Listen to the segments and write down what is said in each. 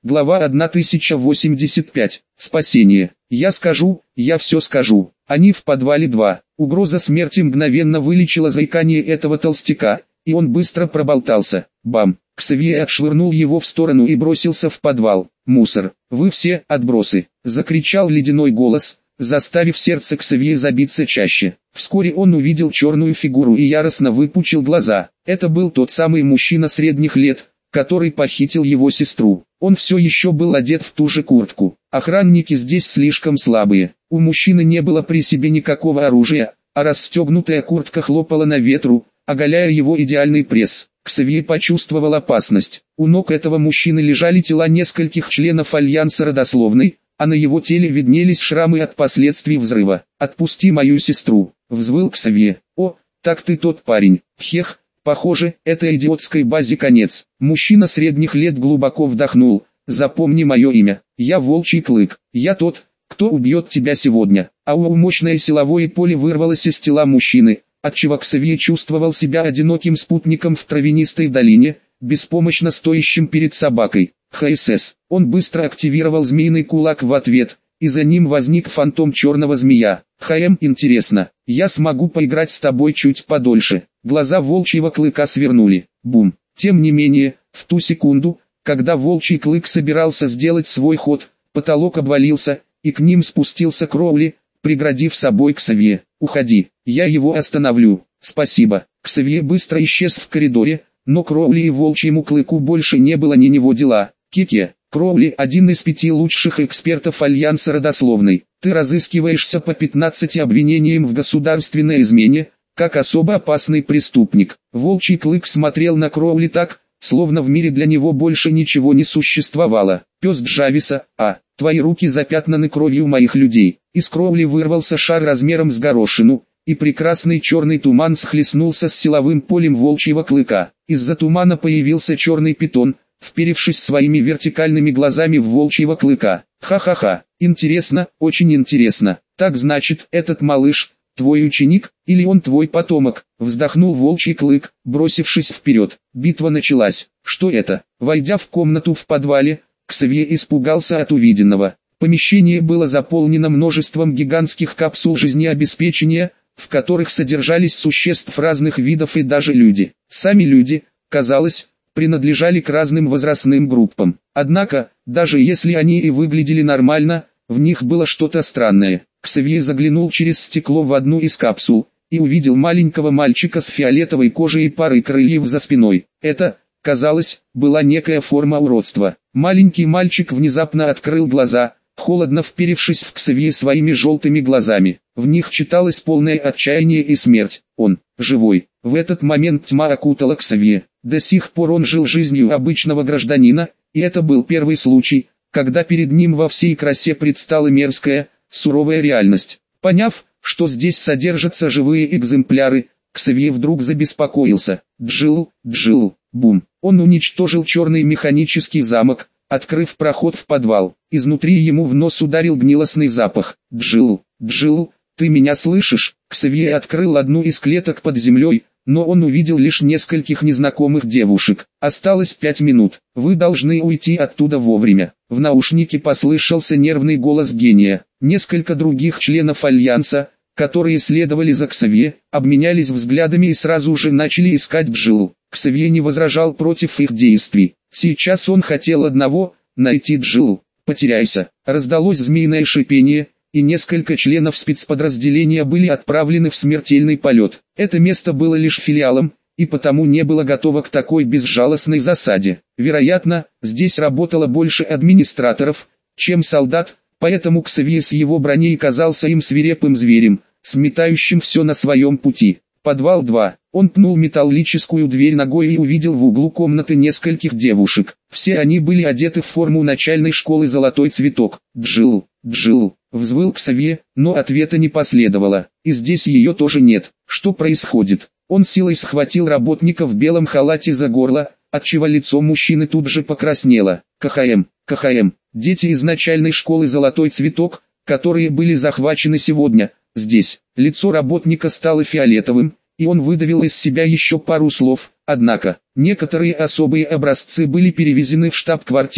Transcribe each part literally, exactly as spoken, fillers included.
Глава тысяча восемьдесят пять. Спасение. Я скажу, я все скажу. Они в подвале два. Угроза смерти мгновенно вылечила заикание этого толстяка, и он быстро проболтался. Бам! Ксавье отшвырнул его в сторону и бросился в подвал. «Мусор! Вы все отбросы!» — закричал ледяной голос, заставив сердце Ксавье забиться чаще. Вскоре он увидел черную фигуру и яростно выпучил глаза. Это был тот самый мужчина средних лет, который похитил его сестру. Он все еще был одет в ту же куртку. Охранники здесь слишком слабые. У мужчины не было при себе никакого оружия, а расстегнутая куртка хлопала на ветру, оголяя его идеальный пресс. Ксавье почувствовал опасность. У ног этого мужчины лежали тела нескольких членов Альянса родословной, а на его теле виднелись шрамы от последствий взрыва. «Отпусти мою сестру», — взвыл Ксавье. «О, так ты тот парень. Хех, похоже, этой идиотской базе конец». Мужчина средних лет глубоко вдохнул. «Запомни мое имя. Я Волчий Клык. Я тот, кто убьет тебя сегодня». Ау, мощное силовое поле вырвалось из тела мужчины, отчего Ксавье чувствовал себя одиноким спутником в травянистой долине, беспомощно стоящим перед собакой. ХСС. Он быстро активировал змеиный кулак в ответ, и за ним возник фантом черного змея. «ХМ, интересно, я смогу поиграть с тобой чуть подольше». Глаза волчьего клыка свернули. Бум. Тем не менее, в ту секунду, когда волчий клык собирался сделать свой ход, потолок обвалился, и к ним спустился Кроули, преградив собой Ксавье. «Уходи, я его остановлю». «Спасибо». Ксавье быстро исчез в коридоре, но Кроули и волчьему клыку больше не было ни него дела. Кике, Кроули – один из пяти лучших экспертов Альянса родословной. Ты разыскиваешься по пятнадцати обвинениям в государственной измене, как особо опасный преступник. Волчий клык смотрел на Кроули так, словно в мире для него больше ничего не существовало. «Пес Джависа, а, твои руки запятнаны кровью моих людей». Из Кроули вырвался шар размером с горошину, и прекрасный черный туман схлестнулся с силовым полем волчьего клыка. Из-за тумана появился черный питон, вперевшись своими вертикальными глазами в волчьего клыка. «Ха-ха-ха, интересно, очень интересно. Так значит, этот малыш — твой ученик, или он твой потомок?» — вздохнул волчий клык, бросившись вперед. Битва началась. Что это? Войдя в комнату в подвале, Ксавье испугался от увиденного. Помещение было заполнено множеством гигантских капсул жизнеобеспечения, в которых содержались существ разных видов и даже люди. Сами люди, казалось, принадлежали к разным возрастным группам. Однако, даже если они и выглядели нормально, в них было что-то странное. Ксавье заглянул через стекло в одну из капсул и увидел маленького мальчика с фиолетовой кожей и парой крыльев за спиной. Это, казалось, была некая форма уродства. Маленький мальчик внезапно открыл глаза, холодно вперевшись в Ксавье своими желтыми глазами. В них читалось полное отчаяние и смерть. Он живой. В этот момент тьма окутала Ксавье. До сих пор он жил жизнью обычного гражданина, и это был первый случай, когда перед ним во всей красе предстала мерзкая, суровая реальность. Поняв, что здесь содержатся живые экземпляры, Ксавье вдруг забеспокоился. Джил, Джил, бум. Он уничтожил черный механический замок, открыв проход в подвал. Изнутри ему в нос ударил гнилостный запах. Джил, Джил, ты меня слышишь? Ксавье открыл одну из клеток под землей, но он увидел лишь нескольких незнакомых девушек. Осталось пять минут. Вы должны уйти оттуда вовремя. В наушнике послышался нервный голос гения. Несколько других членов Альянса, которые следовали за Ксавье, обменялись взглядами и сразу же начали искать Джил. Ксавье не возражал против их действий. Сейчас он хотел одного — найти Джил. «Потеряйся!» Раздалось змеиное шипение, и несколько членов спецподразделения были отправлены в смертельный полет. Это место было лишь филиалом, и потому не было готово к такой безжалостной засаде. Вероятно, здесь работало больше администраторов, чем солдат, поэтому Ксавье с его броней казался им свирепым зверем, сметающим все на своем пути. Подвал два. Он пнул металлическую дверь ногой и увидел в углу комнаты нескольких девушек. Все они были одеты в форму начальной школы «Золотой цветок». «Джил, Джил», взвыл Ксавье, но ответа не последовало. И здесь ее тоже нет. Что происходит? Он силой схватил работника в белом халате за горло, отчего лицо мужчины тут же покраснело. КХМ, КХМ, дети из начальной школы «Золотой цветок», которые были захвачены сегодня, здесь. Лицо работника стало фиолетовым, и он выдавил из себя еще пару слов, однако, некоторые особые образцы были перевезены в штаб-квартиру,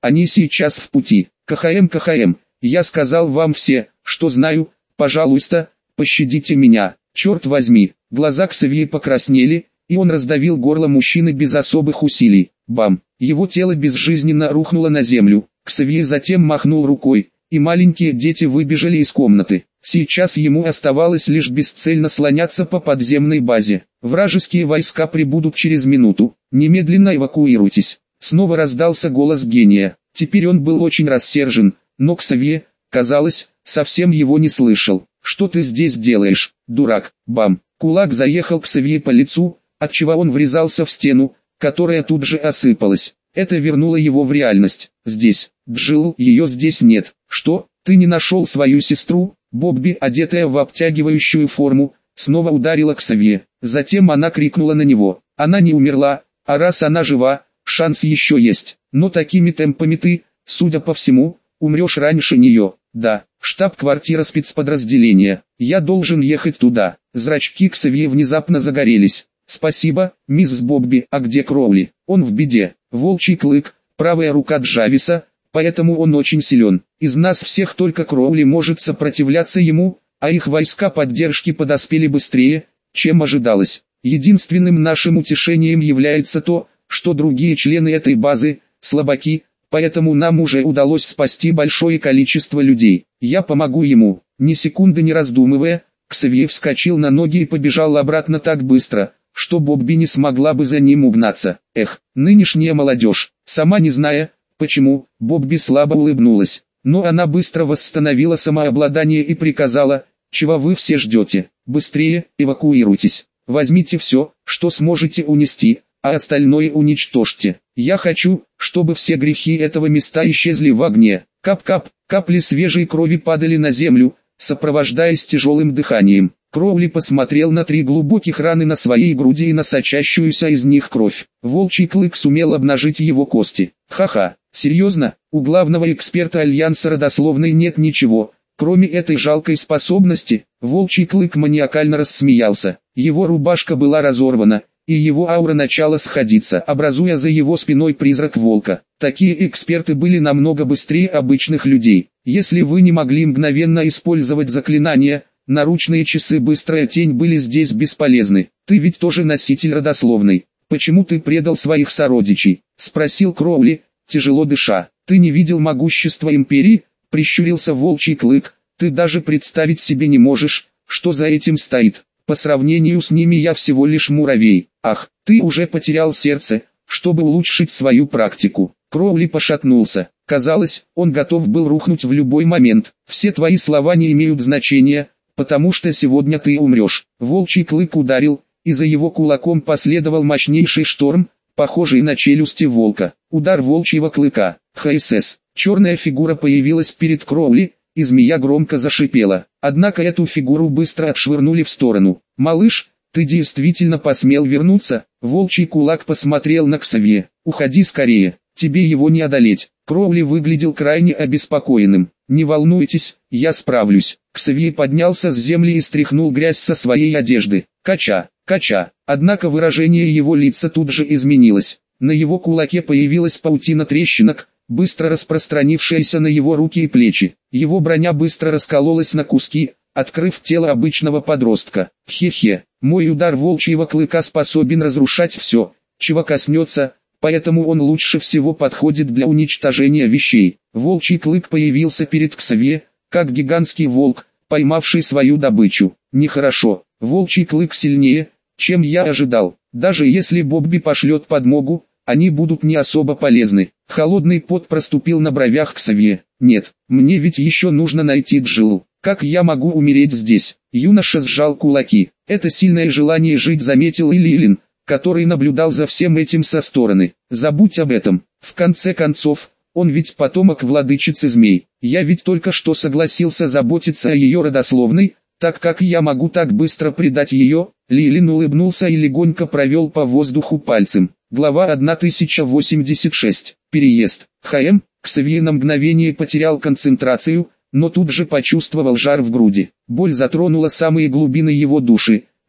они сейчас в пути. КХМ, КХМ, я сказал вам все, что знаю, пожалуйста, пощадите меня. Черт возьми, глаза Ксавье покраснели, и он раздавил горло мужчины без особых усилий. Бам! Его тело безжизненно рухнуло на землю. Ксавье затем махнул рукой, и маленькие дети выбежали из комнаты. Сейчас ему оставалось лишь бесцельно слоняться по подземной базе. Вражеские войска прибудут через минуту. Немедленно эвакуируйтесь. Снова раздался голос гения. Теперь он был очень рассержен, но Ксавье, казалось, совсем его не слышал. «Что ты здесь делаешь, дурак?» Бам! Кулак заехал Ксавье по лицу, отчего он врезался в стену, которая тут же осыпалась. Это вернуло его в реальность. Здесь, Джилл, ее здесь нет. Что, ты не нашел свою сестру? Бобби, одетая в обтягивающую форму, снова ударила Ксавье. Затем она крикнула на него. Она не умерла, а раз она жива, шанс еще есть. Но такими темпами ты, судя по всему, умрешь раньше нее. Да, штаб-квартира спецподразделения. Я должен ехать туда. Зрачки Ксавье внезапно загорелись. Спасибо, мисс Бобби, а где Кроули? Он в беде. Волчий клык, правая рука Джависа, поэтому он очень силен. Из нас всех только Кроули может сопротивляться ему, а их войска поддержки подоспели быстрее, чем ожидалось. Единственным нашим утешением является то, что другие члены этой базы – слабаки, поэтому нам уже удалось спасти большое количество людей. Я помогу ему. Ни секунды не раздумывая, Ксавье вскочил на ноги и побежал обратно так быстро, что Бобби не смогла бы за ним угнаться. Эх, нынешняя молодежь, сама не зная, почему, Бобби слабо улыбнулась. Но она быстро восстановила самообладание и приказала: «Чего вы все ждете? Быстрее, эвакуируйтесь. Возьмите все, что сможете унести, а остальное уничтожьте. Я хочу, чтобы все грехи этого места исчезли в огне». Кап-кап, капли свежей крови падали на землю, сопровождаясь тяжелым дыханием. Кроули посмотрел на три глубоких раны на своей груди и на сочащуюся из них кровь. Волчий клык сумел обнажить его кости. Ха-ха, серьезно, у главного эксперта Альянса родословной нет ничего, кроме этой жалкой способности. Волчий клык маниакально рассмеялся. Его рубашка была разорвана, и его аура начала сходиться, образуя за его спиной призрак волка. Такие эксперты были намного быстрее обычных людей. Если вы не могли мгновенно использовать заклинания, наручные часы «Быстрая тень» были здесь бесполезны. Ты ведь тоже носитель родословной. Почему ты предал своих сородичей? Спросил Кроули, тяжело дыша. Ты не видел могущества империи? Прищурился волчий клык. Ты даже представить себе не можешь, что за этим стоит. По сравнению с ними я всего лишь муравей. Ах, ты уже потерял сердце, чтобы улучшить свою практику. Кроули пошатнулся. Казалось, он готов был рухнуть в любой момент. Все твои слова не имеют значения, потому что сегодня ты умрешь. Волчий клык ударил, и за его кулаком последовал мощнейший шторм, похожий на челюсти волка. Удар волчьего клыка. ХСС. Черная фигура появилась перед Кроули, и змея громко зашипела. Однако эту фигуру быстро отшвырнули в сторону. «Малыш, ты действительно посмел вернуться?» Волчий кулак посмотрел на Ксавье. «Уходи скорее, тебе его не одолеть». Кроули выглядел крайне обеспокоенным. «Не волнуйтесь, я справлюсь». Ксавье поднялся с земли и стряхнул грязь со своей одежды. Кача, кача. Однако выражение его лица тут же изменилось. На его кулаке появилась паутина трещинок, быстро распространившаяся на его руки и плечи. Его броня быстро раскололась на куски, открыв тело обычного подростка. Хе-хе, мой удар волчьего клыка способен разрушать все, чего коснется, поэтому он лучше всего подходит для уничтожения вещей. Волчий клык появился перед Ксавье, как гигантский волк, поймавший свою добычу. Нехорошо, волчий клык сильнее, чем я ожидал. Даже если Бобби пошлет подмогу, они будут не особо полезны. Холодный пот проступил на бровях Ксавье. Нет, мне ведь еще нужно найти Джилл. Как я могу умереть здесь? Юноша сжал кулаки. Это сильное желание жить заметил и Лилин, который наблюдал за всем этим со стороны. Забудь об этом. В конце концов, он ведь потомок владычицы змей. Я ведь только что согласился заботиться о ее родословной, так как я могу так быстро предать ее. Лилин улыбнулся и легонько провел по воздуху пальцем. Глава тысяча восемьдесят шесть. Переезд. ХМ. Ксавье на мгновение потерял концентрацию, но тут же почувствовал жар в груди. Боль затронула самые глубины его души.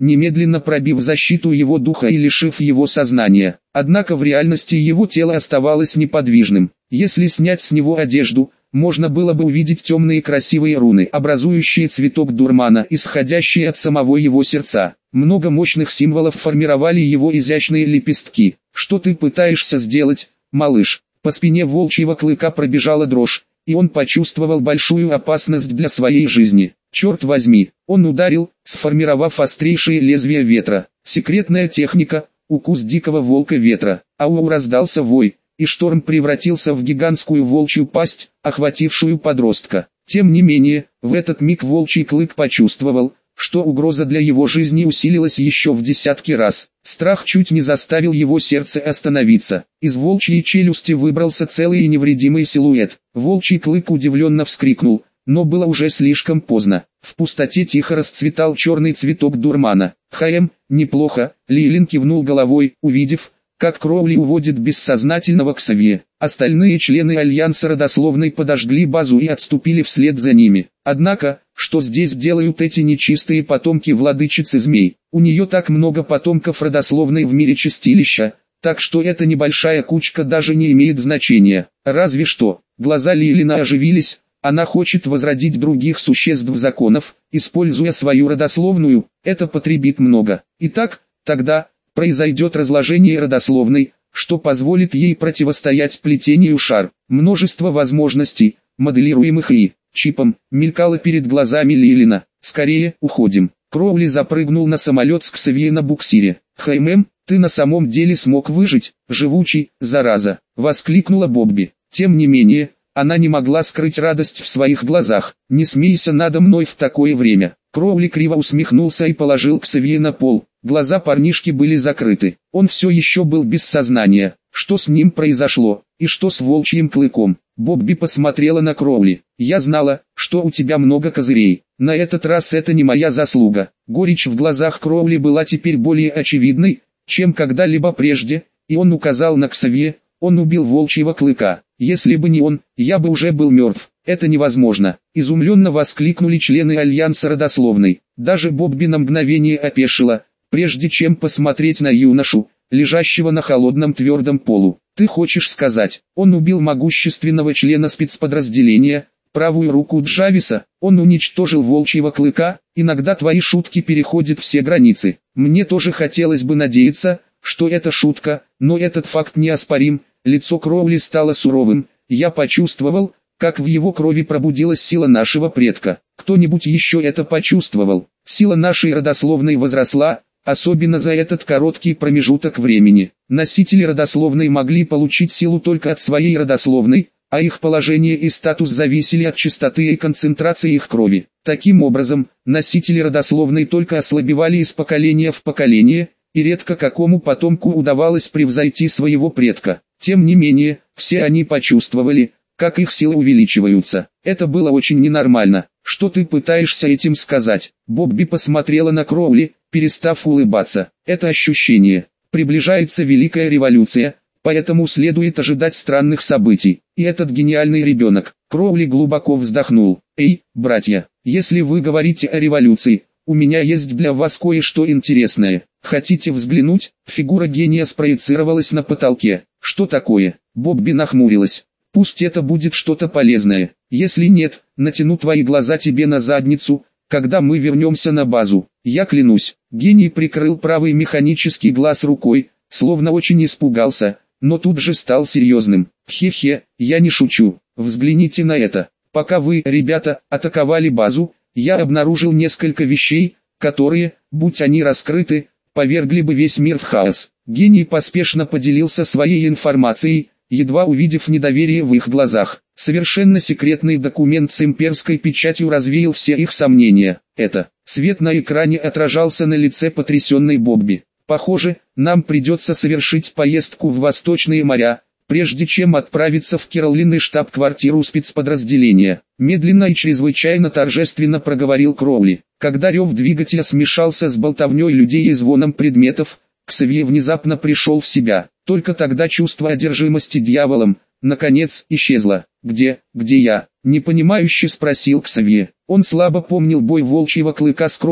немедленно пробив защиту его духа и лишив его сознания. Однако в реальности его тело оставалось неподвижным. Если снять с него одежду, можно было бы увидеть темные красивые руны, образующие цветок дурмана, исходящие от самого его сердца. Много мощных символов формировали его изящные лепестки. «Что ты пытаешься сделать, малыш?» По спине волчьего клыка пробежала дрожь, и он почувствовал большую опасность для своей жизни. Черт возьми, он ударил, сформировав острейшее лезвие ветра. Секретная техника, укус дикого волка ветра. Ау, раздался вой, и шторм превратился в гигантскую волчью пасть, охватившую подростка. Тем не менее, в этот миг волчий клык почувствовал, что угроза для его жизни усилилась еще в десятки раз. Страх чуть не заставил его сердце остановиться. Из волчьей челюсти выбрался целый и невредимый силуэт. Волчий клык удивленно вскрикнул, но было уже слишком поздно. В пустоте тихо расцветал черный цветок дурмана. «Хаем, неплохо», — Лилин кивнул головой, увидев, как Кроули уводит бессознательного Ксавье. Остальные члены Альянса родословной подожгли базу и отступили вслед за ними. Однако, что здесь делают эти нечистые потомки владычицы змей? У нее так много потомков родословной в мире чистилища, так что эта небольшая кучка даже не имеет значения. Разве что, глаза Лилина оживились, она хочет возродить других существ законов, используя свою родословную, это потребит много. Итак, тогда произойдет разложение родословной, что позволит ей противостоять плетению шар. Множество возможностей, моделируемых и чипом, мелькало перед глазами Лилина. «Скорее, уходим». Кроули запрыгнул на самолет с Ксавье на буксире. «Хаймэм, ты на самом деле смог выжить, живучий, зараза!» — воскликнула Бобби. Тем не менее, она не могла скрыть радость в своих глазах. «Не смейся надо мной в такое время». Кроули криво усмехнулся и положил Ксавье на пол. Глаза парнишки были закрыты. Он все еще был без сознания. Что с ним произошло? И что с волчьим клыком? Бобби посмотрела на Кроули. «Я знала, что у тебя много козырей. На этот раз это не моя заслуга». Горечь в глазах Кроули была теперь более очевидной, чем когда-либо прежде, и он указал на Ксавье. «Он убил волчьего клыка. Если бы не он, я бы уже был мертв». «Это невозможно!» — изумленно воскликнули члены Альянса родословной. Даже Бобби на мгновение опешила, прежде чем посмотреть на юношу, лежащего на холодном твердом полу. «Ты хочешь сказать, он убил могущественного члена спецподразделения, правую руку Джависа, он уничтожил волчьего клыка? Иногда твои шутки переходят все границы. Мне тоже хотелось бы надеяться, что это шутка, но этот факт неоспорим». Лицо Кроули стало суровым. «Я почувствовал, как в его крови пробудилась сила нашего предка. Кто-нибудь еще это почувствовал? Сила нашей родословной возросла, особенно за этот короткий промежуток времени. Носители родословной могли получить силу только от своей родословной, а их положение и статус зависели от частоты и концентрации их крови. Таким образом, носители родословной только ослабевали из поколения в поколение, и редко какому потомку удавалось превзойти своего предка. Тем не менее, все они почувствовали, как их силы увеличиваются. Это было очень ненормально. Что ты пытаешься этим сказать?» Бобби посмотрела на Кроули, перестав улыбаться. «Это ощущение. Приближается Великая Революция, поэтому следует ожидать странных событий. И этот гениальный ребенок». Кроули глубоко вздохнул. «Эй, братья, если вы говорите о революции, у меня есть для вас кое-что интересное. Хотите взглянуть?» Фигура гения спроецировалась на потолке. «Что такое?» Бобби нахмурилась. «Пусть это будет что-то полезное. Если нет, натяну твои глаза тебе на задницу, когда мы вернемся на базу. Я клянусь». Гений прикрыл правый механический глаз рукой, словно очень испугался, но тут же стал серьезным. «Хе-хе, я не шучу. Взгляните на это. Пока вы, ребята, атаковали базу, я обнаружил несколько вещей, которые, будь они раскрыты, повергли бы весь мир в хаос». Гений поспешно поделился своей информацией, едва увидев недоверие в их глазах. Совершенно секретный документ с имперской печатью развеял все их сомнения. Это. Свет на экране отражался на лице потрясенной Бобби. «Похоже, нам придется совершить поездку в Восточные моря, прежде чем отправиться в Киролин и штаб-квартиру спецподразделения», медленно и чрезвычайно торжественно проговорил Кроули. Когда рев двигателя смешался с болтовней людей и звоном предметов, Ксавье внезапно пришел в себя. Только тогда чувство одержимости дьяволом, наконец, исчезло. «Где, где я?» — непонимающе спросил Ксавье. Он слабо помнил бой волчьего клыка с Кроули,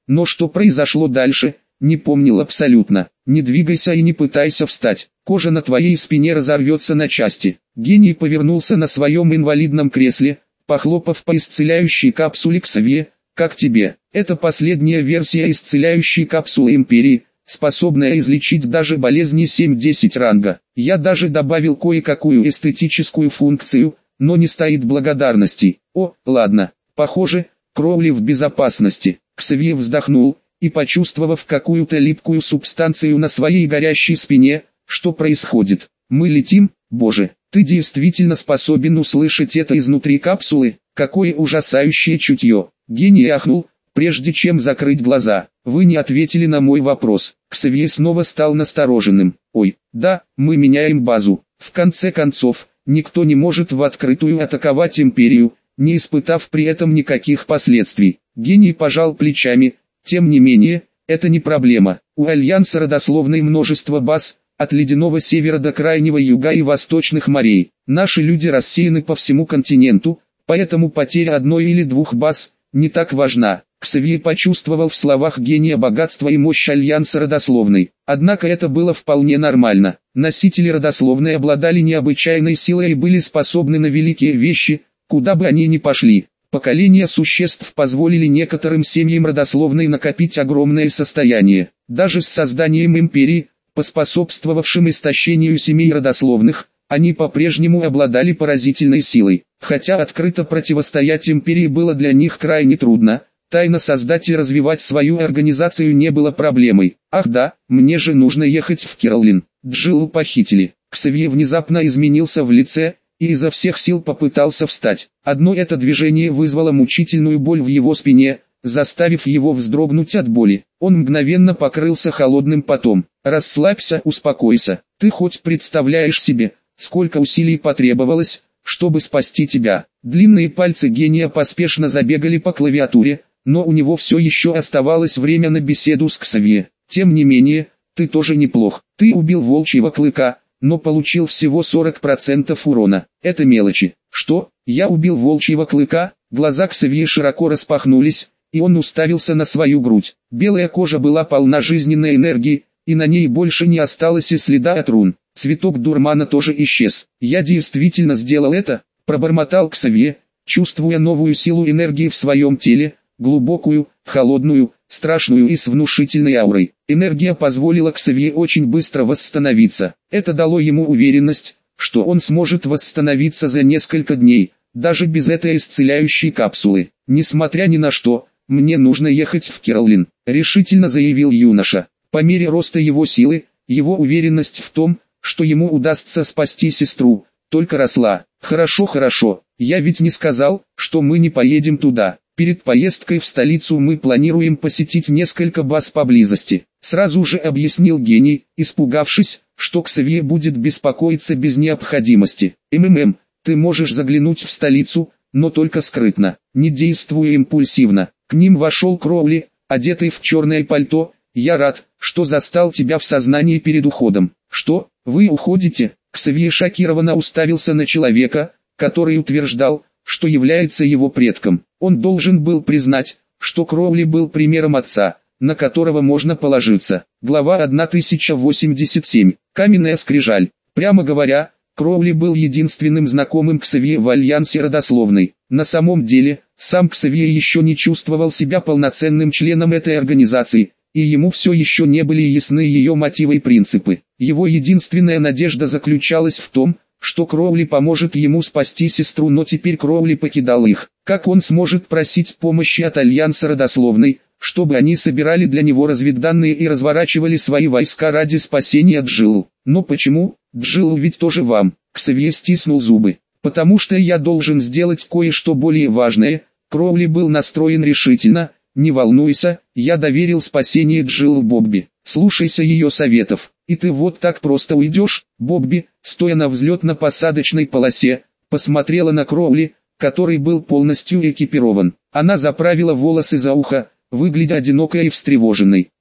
но что произошло дальше, не помнил абсолютно. Не двигайся и не пытайся встать, кожа на твоей спине разорвется на части. Гений повернулся на своем инвалидном кресле, похлопав по исцеляющей капсуле Ксавье. Как тебе? Это последняя версия исцеляющей капсулы Империи, способная излечить даже болезни семь-десять ранга. Я даже добавил кое-какую эстетическую функцию, но не стоит благодарности. О, ладно, похоже, Кроули в безопасности. Ксавье вздохнул и, почувствовав какую-то липкую субстанцию на своей горящей спине, что происходит? Мы летим? Боже, ты действительно способен услышать это изнутри капсулы? Какое ужасающее чутье! Гений ахнул, прежде чем закрыть глаза. Вы не ответили на мой вопрос. Ксавье снова стал настороженным. Ой, да, мы меняем базу. В конце концов, никто не может в открытую атаковать Империю, не испытав при этом никаких последствий. Гений пожал плечами. Тем не менее, это не проблема. У Альянса родословной множество баз, от ледяного севера до крайнего юга и восточных морей. Наши люди рассеяны по всему континенту, поэтому потеря одной или двух баз не так важна. Ксавье почувствовал в словах гения богатство и мощь Альянса родословной. Однако это было вполне нормально. Носители родословной обладали необычайной силой и были способны на великие вещи, куда бы они ни пошли. Поколения существ позволили некоторым семьям родословной накопить огромное состояние. Даже с созданием империи, поспособствовавшим истощению семей родословных, они по-прежнему обладали поразительной силой. Хотя открыто противостоять империи было для них крайне трудно, тайно создать и развивать свою организацию не было проблемой. Ах да, мне же нужно ехать в Кирлин. Джиллу похитили. Ксавье внезапно изменился в лице и изо всех сил попытался встать. Одно это движение вызвало мучительную боль в его спине, заставив его вздрогнуть от боли. Он мгновенно покрылся холодным потом. «Расслабься, успокойся. Ты хоть представляешь себе, сколько усилий потребовалось, чтобы спасти тебя?» Длинные пальцы гения поспешно забегали по клавиатуре, но у него все еще оставалось время на беседу с Ксавье. «Тем не менее, ты тоже неплох. Ты убил волчьего клыка, но получил всего сорок процентов урона. Это мелочи». «Что? Я убил волчьего клыка?» Глаза Ксавье широко распахнулись, и он уставился на свою грудь. Белая кожа была полна жизненной энергии, и на ней больше не осталось и следа от рун. Цветок дурмана тоже исчез. «Я действительно сделал это?» – пробормотал Ксавье, чувствуя новую силу энергии в своем теле, глубокую, холодную, страшную и с внушительной аурой. Энергия позволила Ксавье очень быстро восстановиться. Это дало ему уверенность, что он сможет восстановиться за несколько дней, даже без этой исцеляющей капсулы. «Несмотря ни на что, мне нужно ехать в Кирлин», – решительно заявил юноша. По мере роста его силы, его уверенность в том, что ему удастся спасти сестру, только росла. «Хорошо, хорошо, я ведь не сказал, что мы не поедем туда. Перед поездкой в столицу мы планируем посетить несколько баз поблизости», сразу же объяснил гений, испугавшись, что Ксавье будет беспокоиться без необходимости. «МММ, ты можешь заглянуть в столицу, но только скрытно, не действуя импульсивно». К ним вошел Кроули, одетый в черное пальто. «Я рад, что застал тебя в сознании перед уходом». «Что, вы уходите?» Ксавье шокированно уставился на человека, который утверждал, что является его предком. Он должен был признать, что Кроули был примером отца, на которого можно положиться. Глава тысяча восемьдесят семь. Каменная скрижаль. Прямо говоря, Кроули был единственным знакомым Ксавье в Альянсе родословной. На самом деле, сам Ксавье еще не чувствовал себя полноценным членом этой организации, и ему все еще не были ясны ее мотивы и принципы. Его единственная надежда заключалась в том, что Кроули поможет ему спасти сестру, но теперь Кроули покидал их. Как он сможет просить помощи от Альянса родословной, чтобы они собирали для него разведданные и разворачивали свои войска ради спасения Джиллу? Но почему? Джиллу ведь тоже вам. Ксавье стиснул зубы. «Потому что я должен сделать кое-что более важное». Кроули был настроен решительно. «Не волнуйся, я доверил спасение Джиллу Бобби. Слушайся ее советов, и ты вот так просто уйдешь». Бобби, стоя на взлетно-посадочной полосе, посмотрела на Кроули, который был полностью экипирован. Она заправила волосы за ухо, выглядя одинокой и встревоженной.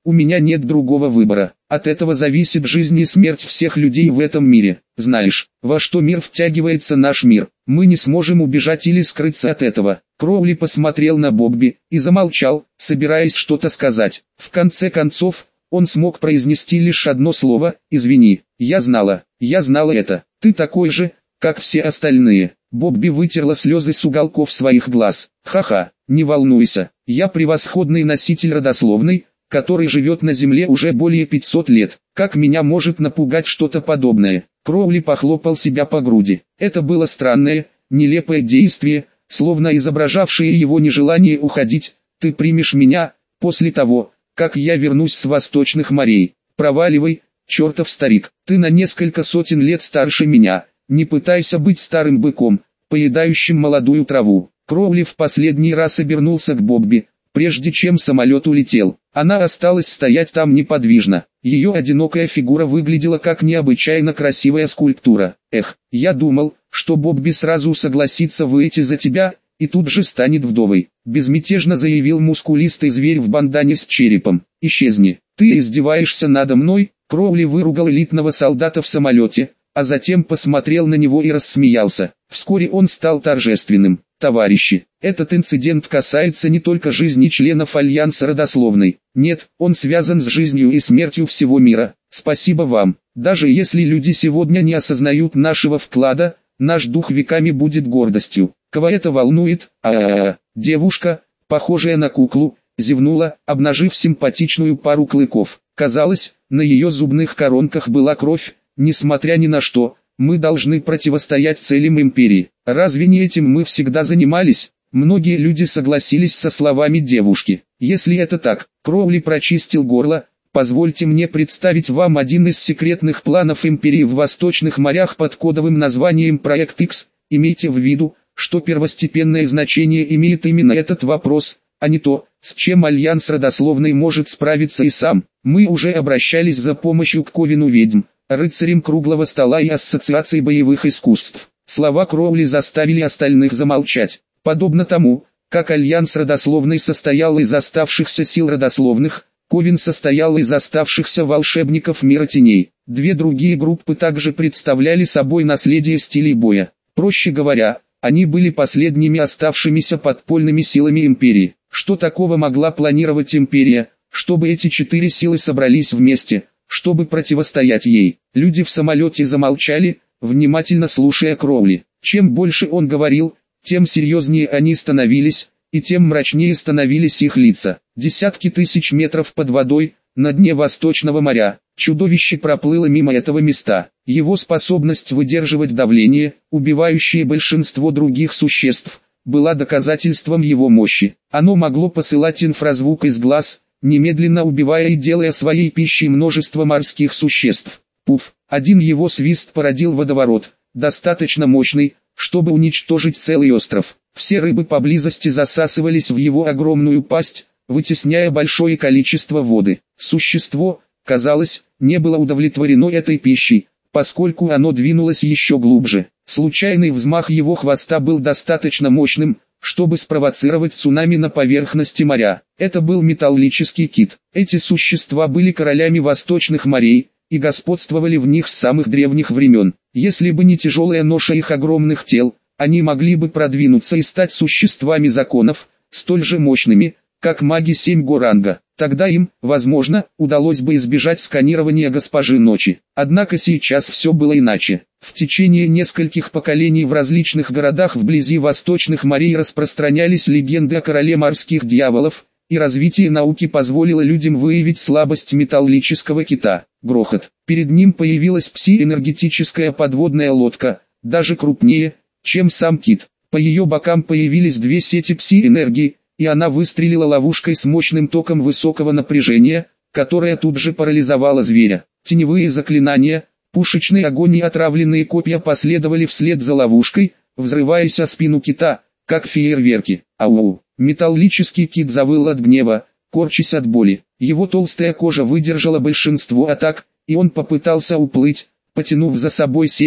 У меня нет другого выбора. От этого зависит жизнь и смерть всех людей в этом мире. Знаешь, во что мир втягивается наш мир? Мы не сможем убежать или скрыться от этого. Кроули посмотрел на Бобби и замолчал, собираясь что-то сказать. В конце концов, он смог произнести лишь одно слово: «Извини, я знала, я знала это. Ты такой же, как все остальные». Бобби вытерла слезы с уголков своих глаз. «Ха-ха, не волнуйся, я превосходный носитель родословной, который живет на Земле уже более пятисот лет. Как меня может напугать что-то подобное?» Кроули похлопал себя по груди. Это было странное, нелепое действие, словно изображавшее его нежелание уходить. «Ты примешь меня, после того, как я вернусь с восточных морей. Проваливай, чертов старик, ты на несколько сотен лет старше меня, не пытайся быть старым быком, поедающим молодую траву». Кроули в последний раз обернулся к Бобби, прежде чем самолет улетел. Она осталась стоять там неподвижно. Ее одинокая фигура выглядела как необычайно красивая скульптура. «Эх, я думал, что Бобби сразу согласится выйти за тебя, и тут же станет вдовой», — безмятежно заявил мускулистый зверь в бандане с черепом. «Исчезни, ты издеваешься надо мной?» Кроули выругал элитного солдата в самолете, а затем посмотрел на него и рассмеялся. Вскоре он стал торжественным. «Товарищи, этот инцидент касается не только жизни членов Альянса родословной. Нет, он связан с жизнью и смертью всего мира. Спасибо вам. Даже если люди сегодня не осознают нашего вклада, наш дух веками будет гордостью. Кого это волнует?» А-а-а. Девушка, похожая на куклу, зевнула, обнажив симпатичную пару клыков. Казалось, на ее зубных коронках была кровь. «Несмотря ни на что, мы должны противостоять целям империи. Разве не этим мы всегда занимались?» Многие люди согласились со словами девушки. «Если это так», Кроули прочистил горло, «позвольте мне представить вам один из секретных планов империи в восточных морях под кодовым названием Проект Икс. Имейте в виду, что первостепенное значение имеет именно этот вопрос, а не то, с чем Альянс родословной может справиться и сам. Мы уже обращались за помощью к Ковину ведьм, рыцарям круглого стола и ассоциации боевых искусств». Слова Кроули заставили остальных замолчать. Подобно тому, как Альянс родословной состоял из оставшихся сил родословных, Ковен состоял из оставшихся волшебников мира теней. Две другие группы также представляли собой наследие стилей боя. Проще говоря, они были последними оставшимися подпольными силами империи. Что такого могла планировать империя, чтобы эти четыре силы собрались вместе, чтобы противостоять ей? Люди в самолете замолчали, внимательно слушая Кроули. Чем больше он говорил, тем серьезнее они становились, и тем мрачнее становились их лица. Десятки тысяч метров под водой, на дне Восточного моря, чудовище проплыло мимо этого места. Его способность выдерживать давление, убивающее большинство других существ, была доказательством его мощи. Оно могло посылать инфразвук из глаз, немедленно убивая и делая своей пищей множество морских существ. Пуф! Один его свист породил водоворот, достаточно мощный, чтобы уничтожить целый остров. Все рыбы поблизости засасывались в его огромную пасть, вытесняя большое количество воды. Существо, казалось, не было удовлетворено этой пищей, поскольку оно двинулось еще глубже. Случайный взмах его хвоста был достаточно мощным, чтобы спровоцировать цунами на поверхности моря. Это был металлический кит. Эти существа были королями восточных морей и господствовали в них с самых древних времен. Если бы не тяжелая ноша их огромных тел, они могли бы продвинуться и стать существами законов, столь же мощными, как маги семь го-ранга. Тогда им, возможно, удалось бы избежать сканирования Госпожи Ночи. Однако сейчас все было иначе. В течение нескольких поколений в различных городах вблизи восточных морей распространялись легенды о короле морских дьяволов, и развитие науки позволило людям выявить слабость металлического кита. Грохот. Перед ним появилась пси-энергетическая подводная лодка, даже крупнее, чем сам кит. По ее бокам появились две сети пси-энергии, и она выстрелила ловушкой с мощным током высокого напряжения, которая тут же парализовала зверя. Теневые заклинания, пушечный огонь и отравленные копья последовали вслед за ловушкой, взрываясь о спину кита, как фейерверки. Ау! Металлический кит завыл от гнева, корчась от боли. Его толстая кожа выдержала большинство атак, и он попытался уплыть, потянув за собой сеть,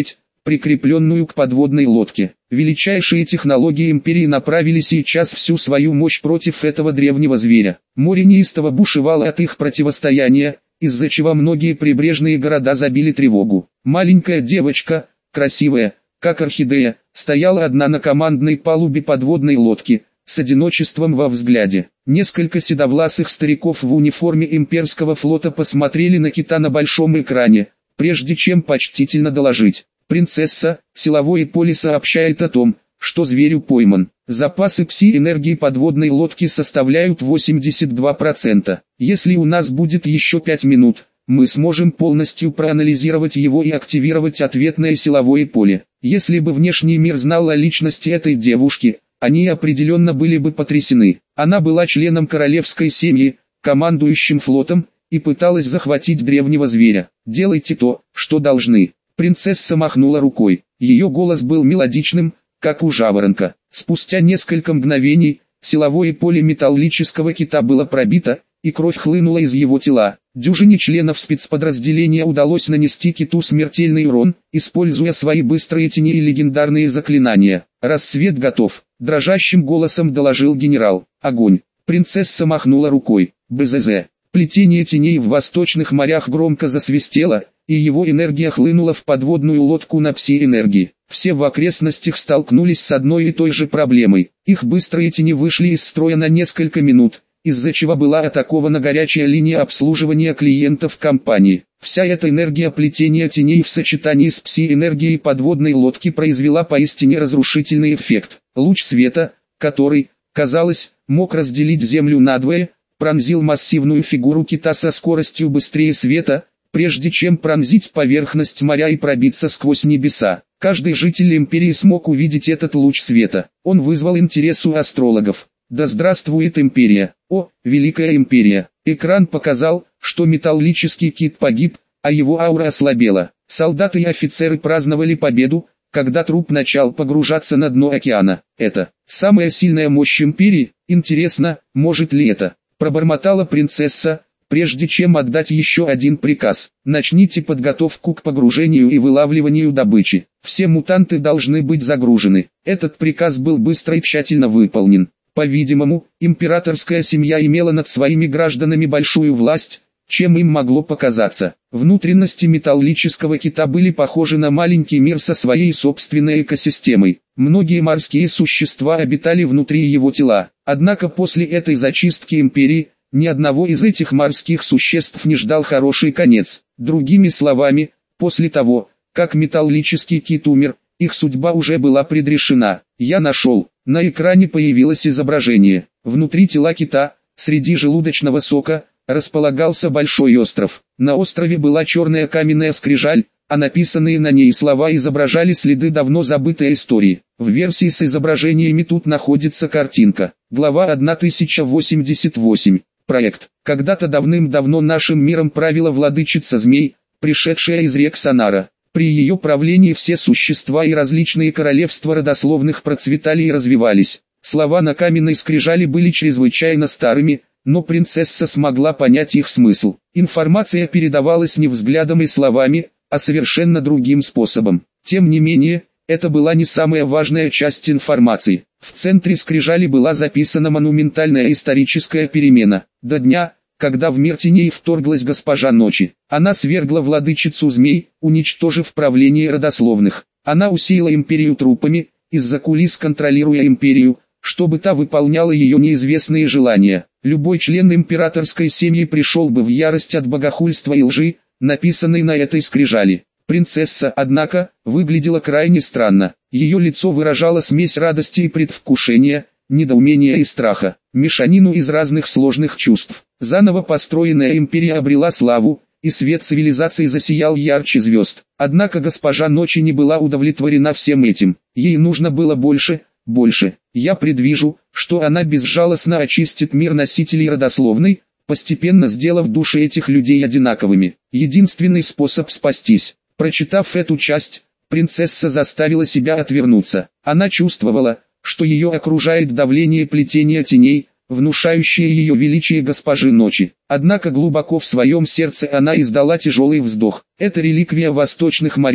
прикрепленную к подводной лодке. Величайшие технологии империи направили сейчас всю свою мощь против этого древнего зверя. Море неистово бушевало от их противостояния, из-за чего многие прибрежные города забили тревогу. Маленькая девочка, красивая, как орхидея, стояла одна на командной палубе подводной лодки, с одиночеством во взгляде. Несколько седовласых стариков в униформе имперского флота посмотрели на кита на большом экране, прежде чем почтительно доложить. Принцесса, силовое поле сообщает о том, что зверь пойман. Запасы пси-энергии подводной лодки составляют восемьдесят два процента. Если у нас будет еще пять минут, мы сможем полностью проанализировать его и активировать ответное силовое поле. Если бы внешний мир знал о личности этой девушки, они определенно были бы потрясены. Она была членом королевской семьи, командующим флотом, и пыталась захватить древнего зверя. «Делайте то, что должны». Принцесса махнула рукой. Ее голос был мелодичным, как у жаворонка. Спустя несколько мгновений, силовое поле металлического кита было пробито, и кровь хлынула из его тела. Дюжине членов спецподразделения удалось нанести киту смертельный урон, используя свои быстрые тени и легендарные заклинания. «Рассвет готов», — дрожащим голосом доложил генерал. «Огонь». Принцесса махнула рукой. «БЗЗ». Плетение теней в восточных морях громко засвистело, и его энергия хлынула в подводную лодку на пси-энергии. Все в окрестностях столкнулись с одной и той же проблемой. Их быстрые тени вышли из строя на несколько минут, из-за чего была атакована горячая линия обслуживания клиентов компании. Вся эта энергия плетения теней в сочетании с пси-энергией подводной лодки произвела поистине разрушительный эффект. Луч света, который, казалось, мог разделить землю надвое, пронзил массивную фигуру кита со скоростью быстрее света, прежде чем пронзить поверхность моря и пробиться сквозь небеса. Каждый житель империи смог увидеть этот луч света. Он вызвал интерес у астрологов. Да здравствует империя! О, великая империя! Экран показал, что металлический кит погиб, а его аура ослабела. Солдаты и офицеры праздновали победу, когда труп начал погружаться на дно океана. Это самая сильная мощь империи. Интересно, может ли это? Пробормотала принцесса, прежде чем отдать еще один приказ. Начните подготовку к погружению и вылавливанию добычи. Все мутанты должны быть загружены. Этот приказ был быстро и тщательно выполнен. По-видимому, императорская семья имела над своими гражданами большую власть, чем им могло показаться. Внутренности металлического кита были похожи на маленький мир со своей собственной экосистемой. Многие морские существа обитали внутри его тела. Однако после этой зачистки империи, ни одного из этих морских существ не ждал хороший конец. Другими словами, после того, как металлический кит умер, их судьба уже была предрешена. Я нашел. На экране появилось изображение. Внутри тела кита, среди желудочного сока, располагался большой остров. На острове была черная каменная скрижаль, а написанные на ней слова изображали следы давно забытой истории. В версии с изображениями тут находится картинка. Глава тысяча восемьдесят восемь. Проект. Когда-то давным-давно нашим миром правила владычица змей, пришедшая из рек Сонара. При ее правлении все существа и различные королевства родословных процветали и развивались. Слова на каменной скрижали были чрезвычайно старыми, но принцесса смогла понять их смысл. Информация передавалась не взглядом и словами, а совершенно другим способом. Тем не менее, это была не самая важная часть информации. В центре скрижали была записана монументальная историческая перемена. До дня, когда в мир теней вторглась госпожа Ночи, она свергла владычицу змей, уничтожив правление родословных. Она усеяла империю трупами, из-за кулис контролируя империю, чтобы та выполняла ее неизвестные желания. Любой член императорской семьи пришел бы в ярость от богохульства и лжи, написанной на этой скрижали. Принцесса, однако, выглядела крайне странно. Ее лицо выражало смесь радости и предвкушения, недоумения и страха, мешанину из разных сложных чувств. Заново построенная империя обрела славу, и свет цивилизации засиял ярче звезд. Однако госпожа Ночи не была удовлетворена всем этим. Ей нужно было больше, больше. Я предвижу, что она безжалостно очистит мир носителей родословной, постепенно сделав души этих людей одинаковыми. Единственный способ спастись. Прочитав эту часть, принцесса заставила себя отвернуться. Она чувствовала, что ее окружает давление плетения теней, внушающее ее величие госпожи Ночи. Однако глубоко в своем сердце она издала тяжелый вздох. Это реликвия восточных морей,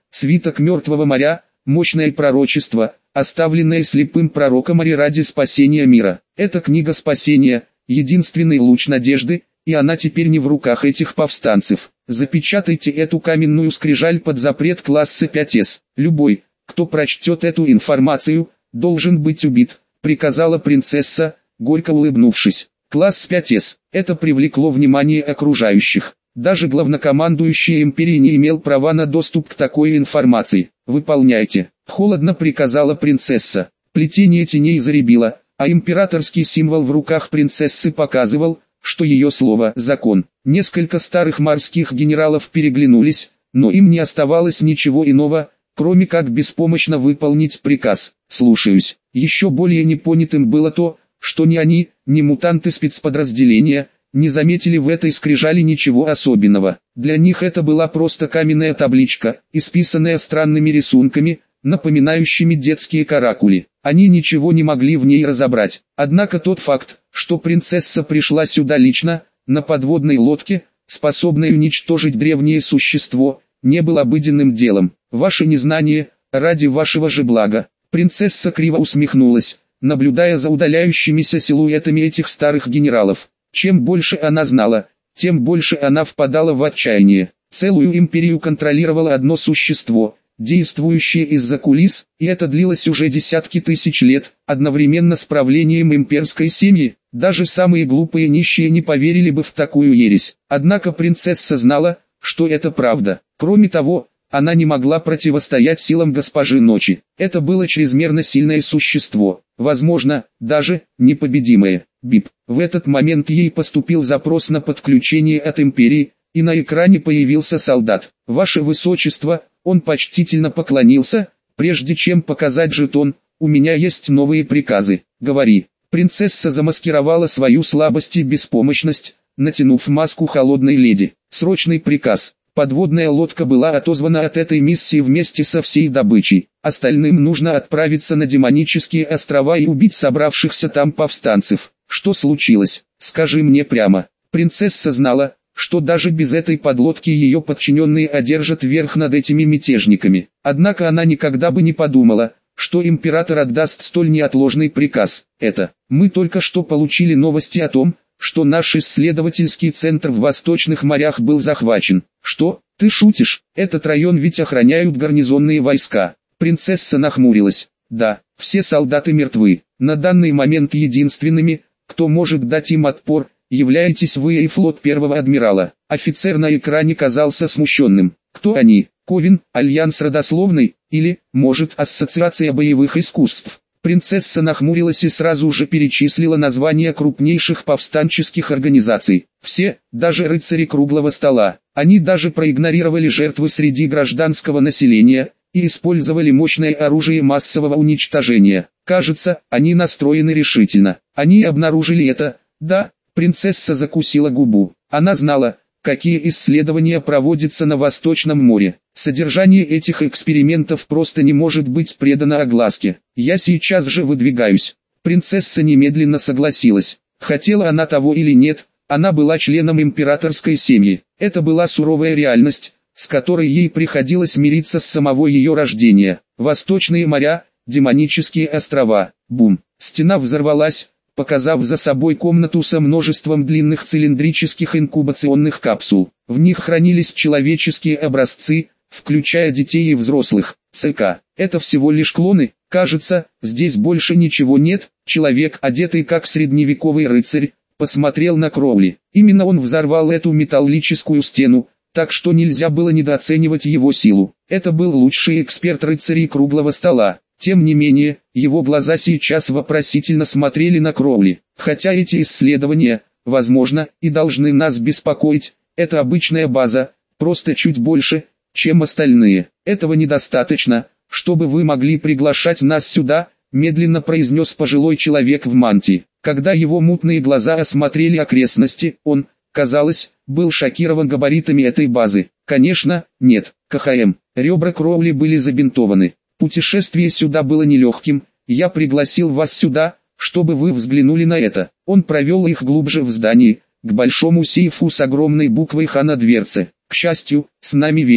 свиток мертвого моря, мощное пророчество, оставленное слепым пророком Ари ради спасения мира. Это книга спасения, единственный луч надежды, и она теперь не в руках этих повстанцев. Запечатайте эту каменную скрижаль под запрет класса пять эс. Любой, кто прочтет эту информацию, должен быть убит, приказала принцесса, горько улыбнувшись. Класс пять эс. Это привлекло внимание окружающих. Даже главнокомандующий империи не имел права на доступ к такой информации. «Выполняйте», — холодно приказала принцесса. Плетение теней заребило, а императорский символ в руках принцессы показывал, что ее слово «закон». Несколько старых морских генералов переглянулись, но им не оставалось ничего иного, кроме как беспомощно выполнить приказ. «Слушаюсь». Еще более непонятым было то, что ни они, ни мутанты спецподразделения не заметили в этой скрижали ничего особенного. Для них это была просто каменная табличка, исписанная странными рисунками, напоминающими детские каракули. Они ничего не могли в ней разобрать. Однако тот факт, что принцесса пришла сюда лично, на подводной лодке, способной уничтожить древнее существо, не был обыденным делом. Ваше незнание, ради вашего же блага. Принцесса криво усмехнулась, наблюдая за удаляющимися силуэтами этих старых генералов. Чем больше она знала, тем больше она впадала в отчаяние. Целую империю контролировало одно существо, действующее из-за кулис, и это длилось уже десятки тысяч лет, одновременно с правлением имперской семьи. Даже самые глупые нищие не поверили бы в такую ересь. Однако принцесса знала, что это правда. Кроме того, она не могла противостоять силам госпожи Ночи. Это было чрезмерно сильное существо, возможно, даже непобедимое. Бип. В этот момент ей поступил запрос на подключение от империи, и на экране появился солдат. «Ваше Высочество», он почтительно поклонился, прежде чем показать жетон, «у меня есть новые приказы, говори». Принцесса замаскировала свою слабость и беспомощность, натянув маску холодной леди. Срочный приказ. Подводная лодка была отозвана от этой миссии вместе со всей добычей. Остальным нужно отправиться на демонические острова и убить собравшихся там повстанцев. Что случилось? Скажи мне прямо. Принцесса знала, что даже без этой подлодки ее подчиненные одержат верх над этими мятежниками. Однако она никогда бы не подумала, что император отдаст столь неотложный приказ. Это, мы только что получили новости о том, что наш исследовательский центр в Восточных морях был захвачен. Что, ты шутишь? Этот район ведь охраняют гарнизонные войска. Принцесса нахмурилась. Да, все солдаты мертвы. На данный момент единственными, кто может дать им отпор, являетесь вы и флот первого адмирала. Офицер на экране казался смущенным. Кто они? Ковен, Альянс родословный, или, может, Ассоциация боевых искусств? Принцесса нахмурилась и сразу же перечислила названия крупнейших повстанческих организаций. Все, даже рыцари круглого стола. Они даже проигнорировали жертвы среди гражданского населения и использовали мощное оружие массового уничтожения. Кажется, они настроены решительно. Они обнаружили это, да? Принцесса закусила губу. Она знала, какие исследования проводятся на Восточном море. Содержание этих экспериментов просто не может быть предано огласке. Я сейчас же выдвигаюсь. Принцесса немедленно согласилась. Хотела она того или нет, она была членом императорской семьи. Это была суровая реальность, с которой ей приходилось мириться с самого ее рождения. Восточные моря, демонические острова. Бум. Стена взорвалась, показав за собой комнату со множеством длинных цилиндрических инкубационных капсул. В них хранились человеческие образцы, включая детей и взрослых. ЦК. Это всего лишь клоны, кажется, здесь больше ничего нет. Человек, одетый как средневековый рыцарь, посмотрел на Кроули. Именно он взорвал эту металлическую стену, так что нельзя было недооценивать его силу. Это был лучший эксперт рыцарей круглого стола. Тем не менее, его глаза сейчас вопросительно смотрели на Кроули. Хотя эти исследования, возможно, и должны нас беспокоить, это обычная база, просто чуть больше, чем остальные. Этого недостаточно, чтобы вы могли приглашать нас сюда, медленно произнес пожилой человек в мантии. Когда его мутные глаза осмотрели окрестности, он, казалось, был шокирован габаритами этой базы. Конечно, нет, КХМ. Ребра Кроули были забинтованы. Путешествие сюда было нелегким, я пригласил вас сюда, чтобы вы взглянули на это. Он провел их глубже в здании, к большому сейфу с огромной буквой «Х» на дверце. К счастью, с нами ведьмы.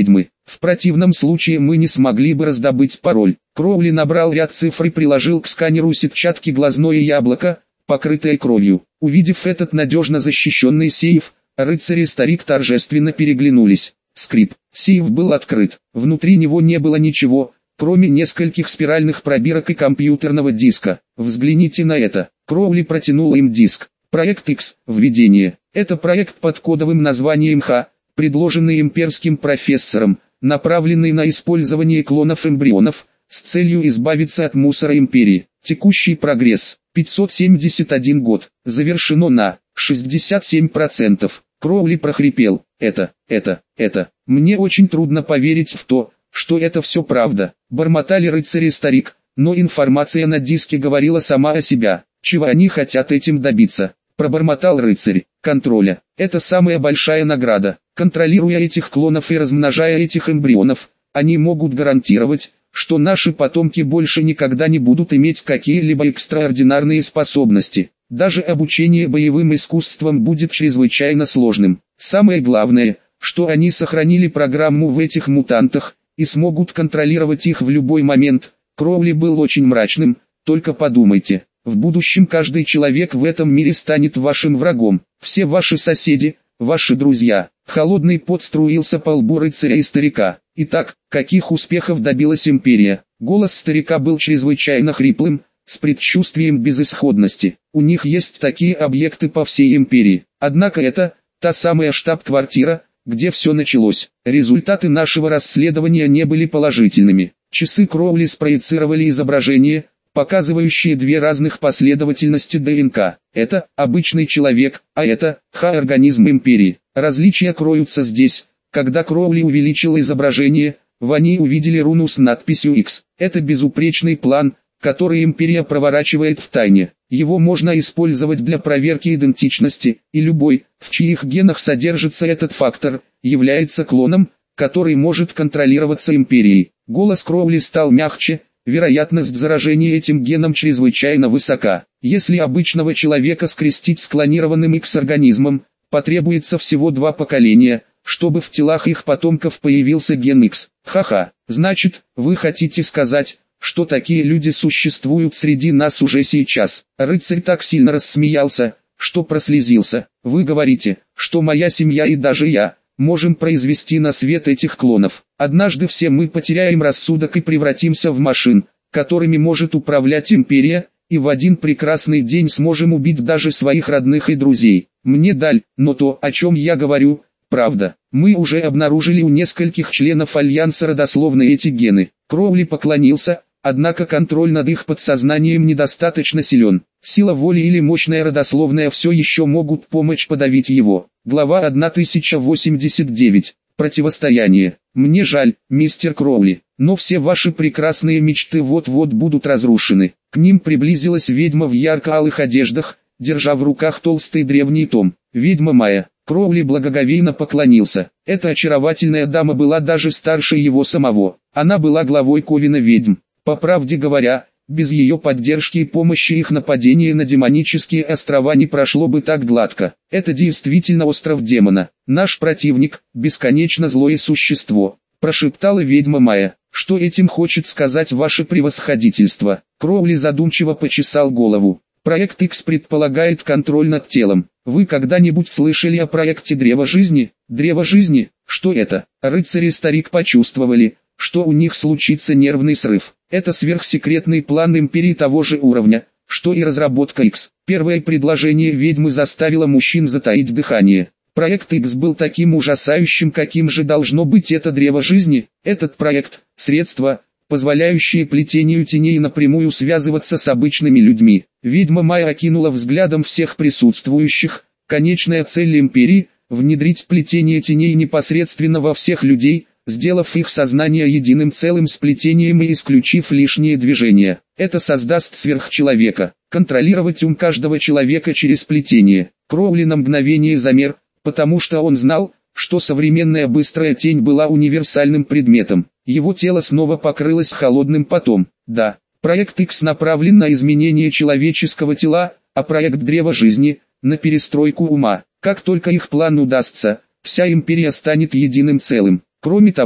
В противном случае мы не смогли бы раздобыть пароль. Кроули набрал ряд цифр и приложил к сканеру сетчатки глазное яблоко, покрытое кровью. Увидев этот надежно защищенный сейф, рыцарь и старик торжественно переглянулись. Скрип. Сейф был открыт. Внутри него не было ничего, кроме нескольких спиральных пробирок и компьютерного диска. Взгляните на это. Кроули протянул им диск. Проект X. Введение. Это проект под кодовым названием Х, предложенный имперским профессором, направленный на использование клонов эмбрионов, с целью избавиться от мусора империи. Текущий прогресс. пятьсот семьдесят один год. Завершено на шестьдесят семь процентов. Кроули прохрипел. Это, это, это. Мне очень трудно поверить в то, что это все правда. Бормотали рыцарь и старик, но информация на диске говорила сама о себе. Чего они хотят этим добиться? Пробормотал рыцарь. Контроля. Это самая большая награда. Контролируя этих клонов и размножая этих эмбрионов, они могут гарантировать, что наши потомки больше никогда не будут иметь какие-либо экстраординарные способности. Даже обучение боевым искусствам будет чрезвычайно сложным. Самое главное, что они сохранили программу в этих мутантах, и смогут контролировать их в любой момент. Кроули был очень мрачным, только подумайте. В будущем каждый человек в этом мире станет вашим врагом. Все ваши соседи, ваши друзья. Холодный пот струился по лбу рыцаря и старика. Итак, каких успехов добилась империя? Голос старика был чрезвычайно хриплым, с предчувствием безысходности. У них есть такие объекты по всей империи. Однако это, та самая штаб-квартира, где все началось. Результаты нашего расследования не были положительными. Часы Кроули спроецировали изображение, показывающие две разных последовательности ДНК. Это обычный человек, а это Х-организм империи. Различия кроются здесь. Когда Кроули увеличил изображение, в они увидели руну с надписью X. Это безупречный план, который империя проворачивает в тайне. Его можно использовать для проверки идентичности, и любой, в чьих генах содержится этот фактор, является клоном, который может контролироваться империей. Голос Кроули стал мягче. Вероятность заражения этим геном чрезвычайно высока. Если обычного человека скрестить с клонированным X-организмом, потребуется всего два поколения, чтобы в телах их потомков появился ген X. Ха-ха, значит, вы хотите сказать, что такие люди существуют среди нас уже сейчас? Рыцарь так сильно рассмеялся, что прослезился. Вы говорите, что моя семья и даже я можем произвести на свет этих клонов. Однажды все мы потеряем рассудок и превратимся в машин, которыми может управлять империя, и в один прекрасный день сможем убить даже своих родных и друзей. Мне даль, но то, о чем я говорю, правда. Мы уже обнаружили у нескольких членов Альянса родословно эти гены. Кроули поклонился, однако контроль над их подсознанием недостаточно силен. Сила воли или мощная родословная все еще могут помочь подавить его. Глава тысяча восемьдесят девять. Противостояние. Мне жаль, мистер Кроули, но все ваши прекрасные мечты вот-вот будут разрушены. К ним приблизилась ведьма в ярко-алых одеждах, держа в руках толстый древний том. Ведьма Майя. Кроули благоговейно поклонился. Эта очаровательная дама была даже старше его самого. Она была главой Ковена ведьм. По правде говоря, без ее поддержки и помощи их нападение на демонические острова не прошло бы так гладко. Это действительно остров демона. Наш противник – бесконечно злое существо, прошептала ведьма Майя. Что этим хочет сказать ваше превосходительство? Кроули задумчиво почесал голову. Проект X предполагает контроль над телом. Вы когда-нибудь слышали о проекте Древа Жизни? Древо Жизни? Что это? Рыцарь и старик почувствовали, что у них случится нервный срыв. Это сверхсекретный план империи того же уровня, что и разработка X. Первое предложение ведьмы заставило мужчин затаить дыхание. Проект X был таким ужасающим, каким же должно быть это Древо Жизни. Этот проект – средство, позволяющее плетению теней напрямую связываться с обычными людьми. Ведьма Майя окинула взглядом всех присутствующих. Конечная цель империи – внедрить плетение теней непосредственно во всех людей, сделав их сознание единым целым сплетением и исключив лишние движения. Это создаст сверхчеловека. Контролировать ум каждого человека через плетение. Кроули на мгновение замер, потому что он знал, что современная быстрая тень была универсальным предметом. Его тело снова покрылось холодным потом. Да, проект X направлен на изменение человеческого тела, а проект Древа Жизни – на перестройку ума. Как только их план удастся, вся империя станет единым целым. Кроме того,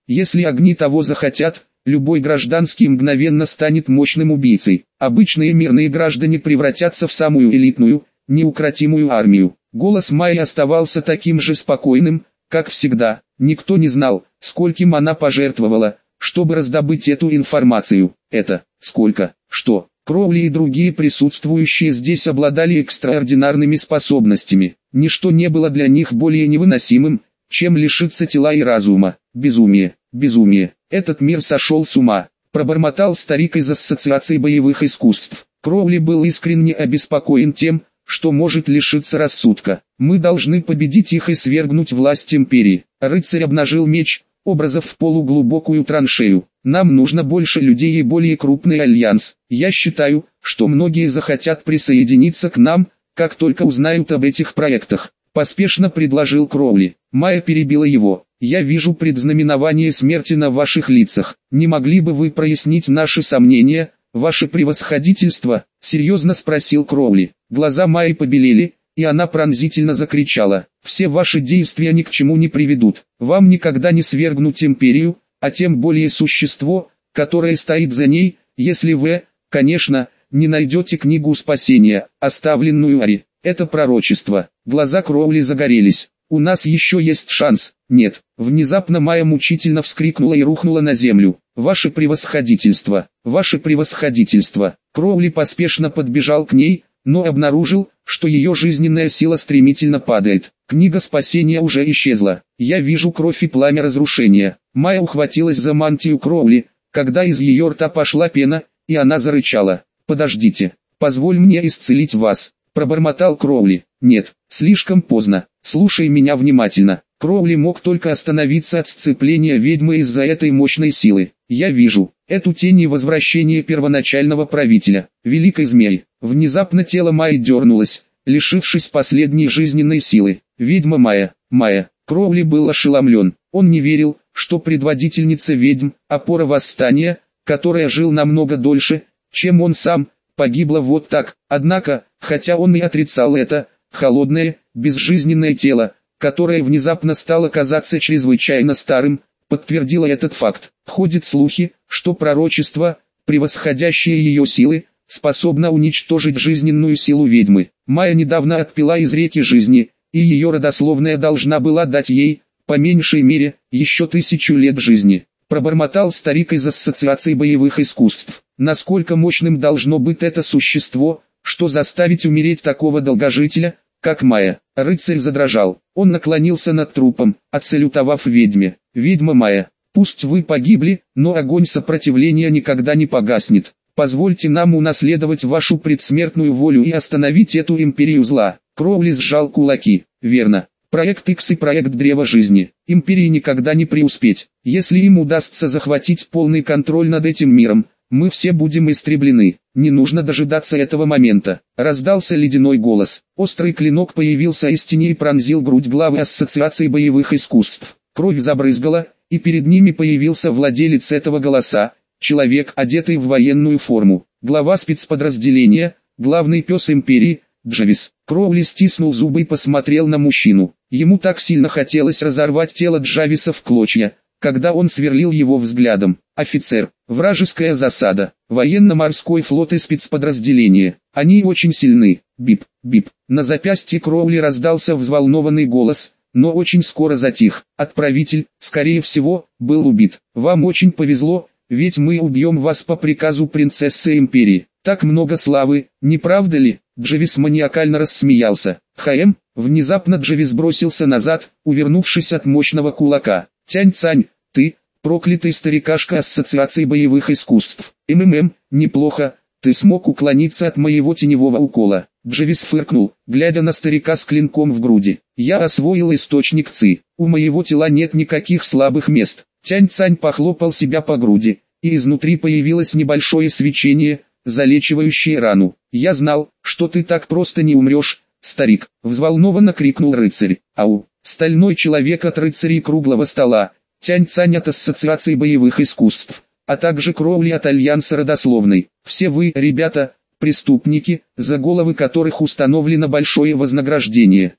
Если огни того захотят, любой гражданский мгновенно станет мощным убийцей. Обычные мирные граждане превратятся в самую элитную, неукротимую армию. Голос Майи оставался таким же спокойным, как всегда. Никто не знал, скольким она пожертвовала, чтобы раздобыть эту информацию. Это, сколько, что, Кроули и другие присутствующие здесь обладали экстраординарными способностями. Ничто не было для них более невыносимым, чем лишиться тела и разума. Безумие, безумие. Этот мир сошел с ума, пробормотал старик из Ассоциации боевых искусств. Кроули был искренне обеспокоен тем, что может лишиться рассудка. Мы должны победить их и свергнуть власть империи. Рыцарь обнажил меч, образов в полуглубокую траншею. Нам нужно больше людей и более крупный альянс. Я считаю, что многие захотят присоединиться к нам, как только узнают об этих проектах. Поспешно предложил Кроули. Майя перебила его. Я вижу предзнаменование смерти на ваших лицах. Не могли бы вы прояснить наши сомнения, ваше превосходительство? Серьезно спросил Кроули. Глаза Майи побелели, и она пронзительно закричала. Все ваши действия ни к чему не приведут. Вам никогда не свергнуть империю, а тем более существо, которое стоит за ней, если вы, конечно, не найдете книгу спасения, оставленную Ари. Это пророчество. Глаза Кроули загорелись. У нас еще есть шанс. Нет. Внезапно Майя мучительно вскрикнула и рухнула на землю. Ваше превосходительство, ваше превосходительство. Кроули поспешно подбежал к ней, но обнаружил, что ее жизненная сила стремительно падает. Книга спасения уже исчезла. Я вижу кровь и пламя разрушения. Майя ухватилась за мантию Кроули, когда из ее рта пошла пена, и она зарычала. Подождите, позволь мне исцелить вас. Пробормотал Кроули. Нет, слишком поздно. Слушай меня внимательно. Кроули мог только остановиться от сцепления ведьмы из-за этой мощной силы. Я вижу эту тень и возвращение первоначального правителя, великой змеи. Внезапно тело Майи дернулось, лишившись последней жизненной силы. Ведьма Майя, Майя. Кроули был ошеломлен. Он не верил, что предводительница ведьм, опора восстания, которая жил намного дольше, чем он сам, погибла вот так. Однако, хотя он и отрицал это, холодное, безжизненное тело, которое внезапно стало казаться чрезвычайно старым, подтвердило этот факт. Ходят слухи, что пророчество, превосходящее ее силы, способно уничтожить жизненную силу ведьмы. Майя недавно отпила из реки жизни, и ее родословная должна была дать ей, по меньшей мере, еще тысячу лет жизни. Пробормотал старик из Ассоциации боевых искусств. Насколько мощным должно быть это существо, что заставить умереть такого долгожителя, как Майя? Рыцарь задрожал. Он наклонился над трупом, отсалютовав ведьме. Ведьма Майя, пусть вы погибли, но огонь сопротивления никогда не погаснет. Позвольте нам унаследовать вашу предсмертную волю и остановить эту империю зла. Кроули сжал кулаки. Верно. Проект Икс и проект Древа Жизни. Империи никогда не преуспеть. Если им удастся захватить полный контроль над этим миром, мы все будем истреблены. Не нужно дожидаться этого момента. Раздался ледяной голос. Острый клинок появился из тени и пронзил грудь главы Ассоциации боевых искусств. Кровь забрызгала, и перед ними появился владелец этого голоса, человек, одетый в военную форму. Глава спецподразделения, главный пес империи, Джавис. Кроули стиснул зубы и посмотрел на мужчину. Ему так сильно хотелось разорвать тело Джависа в клочья, когда он сверлил его взглядом. Офицер, вражеская засада, военно-морской флот и спецподразделение. Они очень сильны. Бип, бип. На запястье Кроули раздался взволнованный голос, но очень скоро затих. Отправитель, скорее всего, был убит. Вам очень повезло, ведь мы убьем вас по приказу принцессы империи. Так много славы, не правда ли? Джавис маниакально рассмеялся. Хаэм, внезапно Джавис бросился назад, увернувшись от мощного кулака. Тянь-Цань, ты, проклятый старикашка Ассоциации боевых искусств. МММ, неплохо, ты смог уклониться от моего теневого укола. Джавис фыркнул, глядя на старика с клинком в груди. Я освоил источник ци. У моего тела нет никаких слабых мест. Тянь-Цань похлопал себя по груди, и изнутри появилось небольшое свечение, залечивающее рану. Я знал, что ты так просто не умрешь, старик, взволнованно крикнул рыцарь. Ау, стальной человек от рыцарей круглого стола, Тянь-Цань от Ассоциации боевых искусств, а также Кроули от Альянса родословной. Все вы, ребята, преступники, за головы которых установлено большое вознаграждение.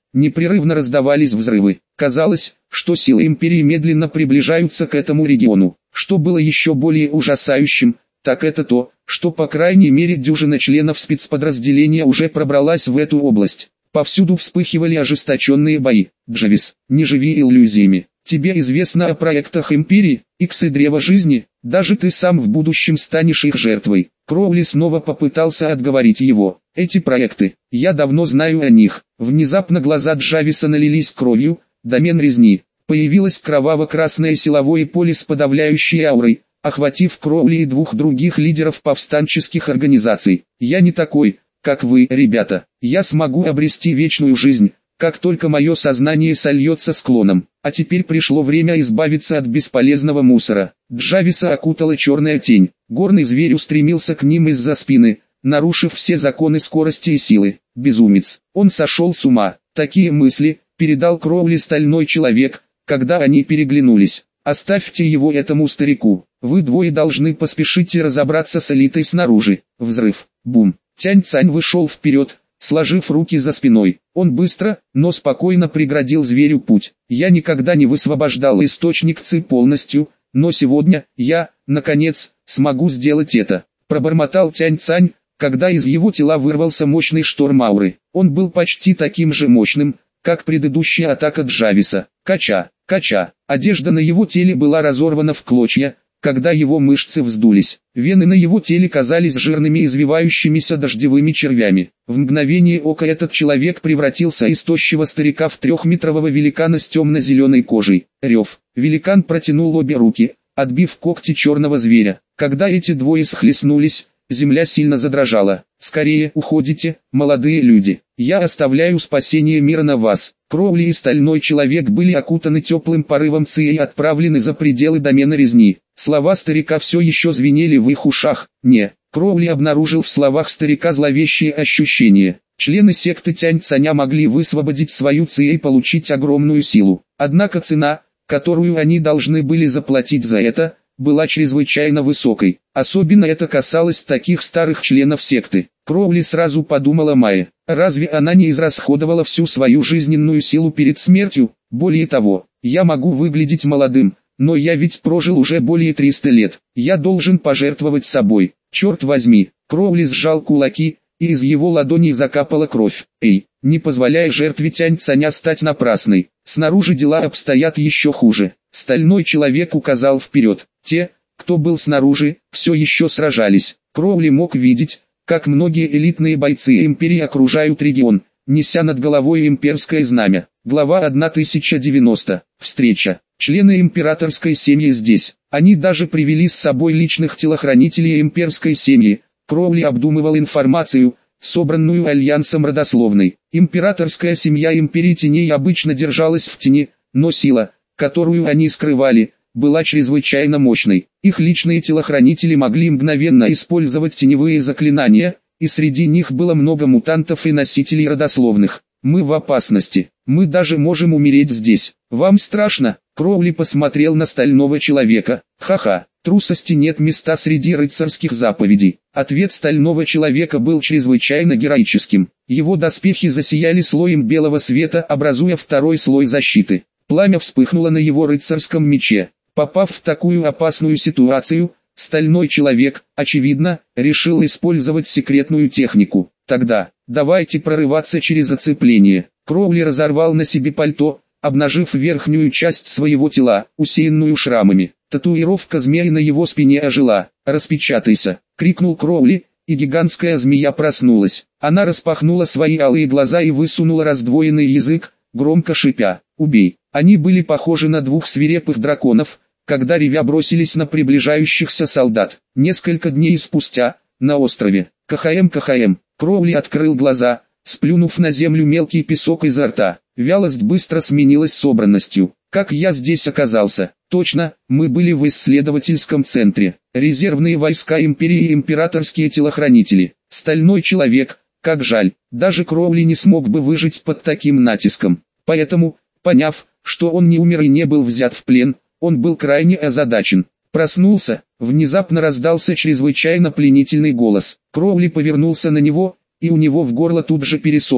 непрерывно раздавались взрывы. Казалось, что силы империи медленно приближаются к этому региону. Что было еще более ужасающим, так это то, что по крайней мере дюжина членов спецподразделения уже пробралась в эту область. Повсюду вспыхивали ожесточенные бои. Джавис, не живи иллюзиями. Тебе известно о проектах империи, Икс и Древо Жизни, даже ты сам в будущем станешь их жертвой. Кроули снова попытался отговорить его. Эти проекты, я давно знаю о них. Внезапно глаза Джависа налились кровью, домен резни. Появилось кроваво-красное силовое поле с подавляющей аурой, охватив Кроули и двух других лидеров повстанческих организаций. Я не такой, как вы, ребята. Я смогу обрести вечную жизнь, как только мое сознание сольется с клоном. А теперь пришло время избавиться от бесполезного мусора. Джависа окутала черная тень. Горный зверь устремился к ним из-за спины, нарушив все законы скорости и силы. Безумец. Он сошел с ума. Такие мысли передал Кроули стальной человек, когда они переглянулись. Оставьте его этому старику. Вы двое должны поспешить и разобраться с элитой снаружи. Взрыв. Бум. Тянь-Цань вышел вперед, сложив руки за спиной. Он быстро, но спокойно преградил зверю путь. Я никогда не высвобождал источник Ци полностью, но сегодня, я, наконец, смогу сделать это. Пробормотал Тянь-Цань, когда из его тела вырвался мощный шторм ауры. Он был почти таким же мощным, как предыдущая атака Джависа. Кача, кача. Одежда на его теле была разорвана в клочья, когда его мышцы вздулись. Вены на его теле казались жирными извивающимися дождевыми червями. В мгновение ока этот человек превратился из тощего старика в трехметрового великана с темно-зеленой кожей. Рев. Великан протянул обе руки, отбив когти черного зверя. Когда эти двое схлестнулись, земля сильно задрожала. «Скорее уходите, молодые люди. Я оставляю спасение мира на вас». Кроули и Стальной Человек были окутаны теплым порывом Ци и отправлены за пределы домена резни. Слова старика все еще звенели в их ушах. Не, Кроули обнаружил в словах старика зловещие ощущения. Члены секты Тянь-Цаня могли высвободить свою Ци и получить огромную силу. Однако цена, которую они должны были заплатить за это, была чрезвычайно высокой. Особенно это касалось таких старых членов секты. Кроули сразу подумала о Майе. Разве она не израсходовала всю свою жизненную силу перед смертью? Более того, я могу выглядеть молодым, но я ведь прожил уже более триста лет. Я должен пожертвовать собой. Черт возьми. Кроули сжал кулаки, и из его ладоней закапала кровь. Эй, не позволяй жертве Тянь-Цаня стать напрасной. Снаружи дела обстоят еще хуже. Стальной Человек указал вперед. Те, кто был снаружи, все еще сражались. Кроули мог видеть, как многие элитные бойцы империи окружают регион, неся над головой имперское знамя. Глава тысяча девяносто. Встреча. Члены императорской семьи здесь. Они даже привели с собой личных телохранителей имперской семьи. Кроули обдумывал информацию, собранную альянсом родословной. Императорская семья империи теней обычно держалась в тени, но сила, которую они скрывали, была чрезвычайно мощной. Их личные телохранители могли мгновенно использовать теневые заклинания, и среди них было много мутантов и носителей родословных. Мы в опасности. Мы даже можем умереть здесь. Вам страшно? Кроули посмотрел на Стального Человека. Ха-ха, трусости нет места среди рыцарских заповедей. Ответ Стального Человека был чрезвычайно героическим. Его доспехи засияли слоем белого света, образуя второй слой защиты. Пламя вспыхнуло на его рыцарском мече. Попав в такую опасную ситуацию, Стальной Человек, очевидно, решил использовать секретную технику. Тогда, давайте прорываться через оцепление. Кроули разорвал на себе пальто, обнажив верхнюю часть своего тела, усеянную шрамами. Татуировка змеи на его спине ожила. «Распечатайся!» — крикнул Кроули, и гигантская змея проснулась. Она распахнула свои алые глаза и высунула раздвоенный язык, громко шипя. «Убей!» Они были похожи на двух свирепых драконов, когда ревя бросились на приближающихся солдат. Несколько дней спустя, на острове, КХМ-КХМ, Кроули открыл глаза, сплюнув на землю мелкий песок изо рта. Вялость быстро сменилась собранностью. «Как я здесь оказался?» «Точно, мы были в исследовательском центре. Резервные войска империи и императорские телохранители. Стальной Человек, как жаль, даже Кроули не смог бы выжить под таким натиском. Поэтому, поняв, что он не умер и не был взят в плен, он был крайне озадачен. Проснулся, внезапно раздался чрезвычайно пленительный голос. Кроули повернулся на него, и у него в горло тут же пересохло.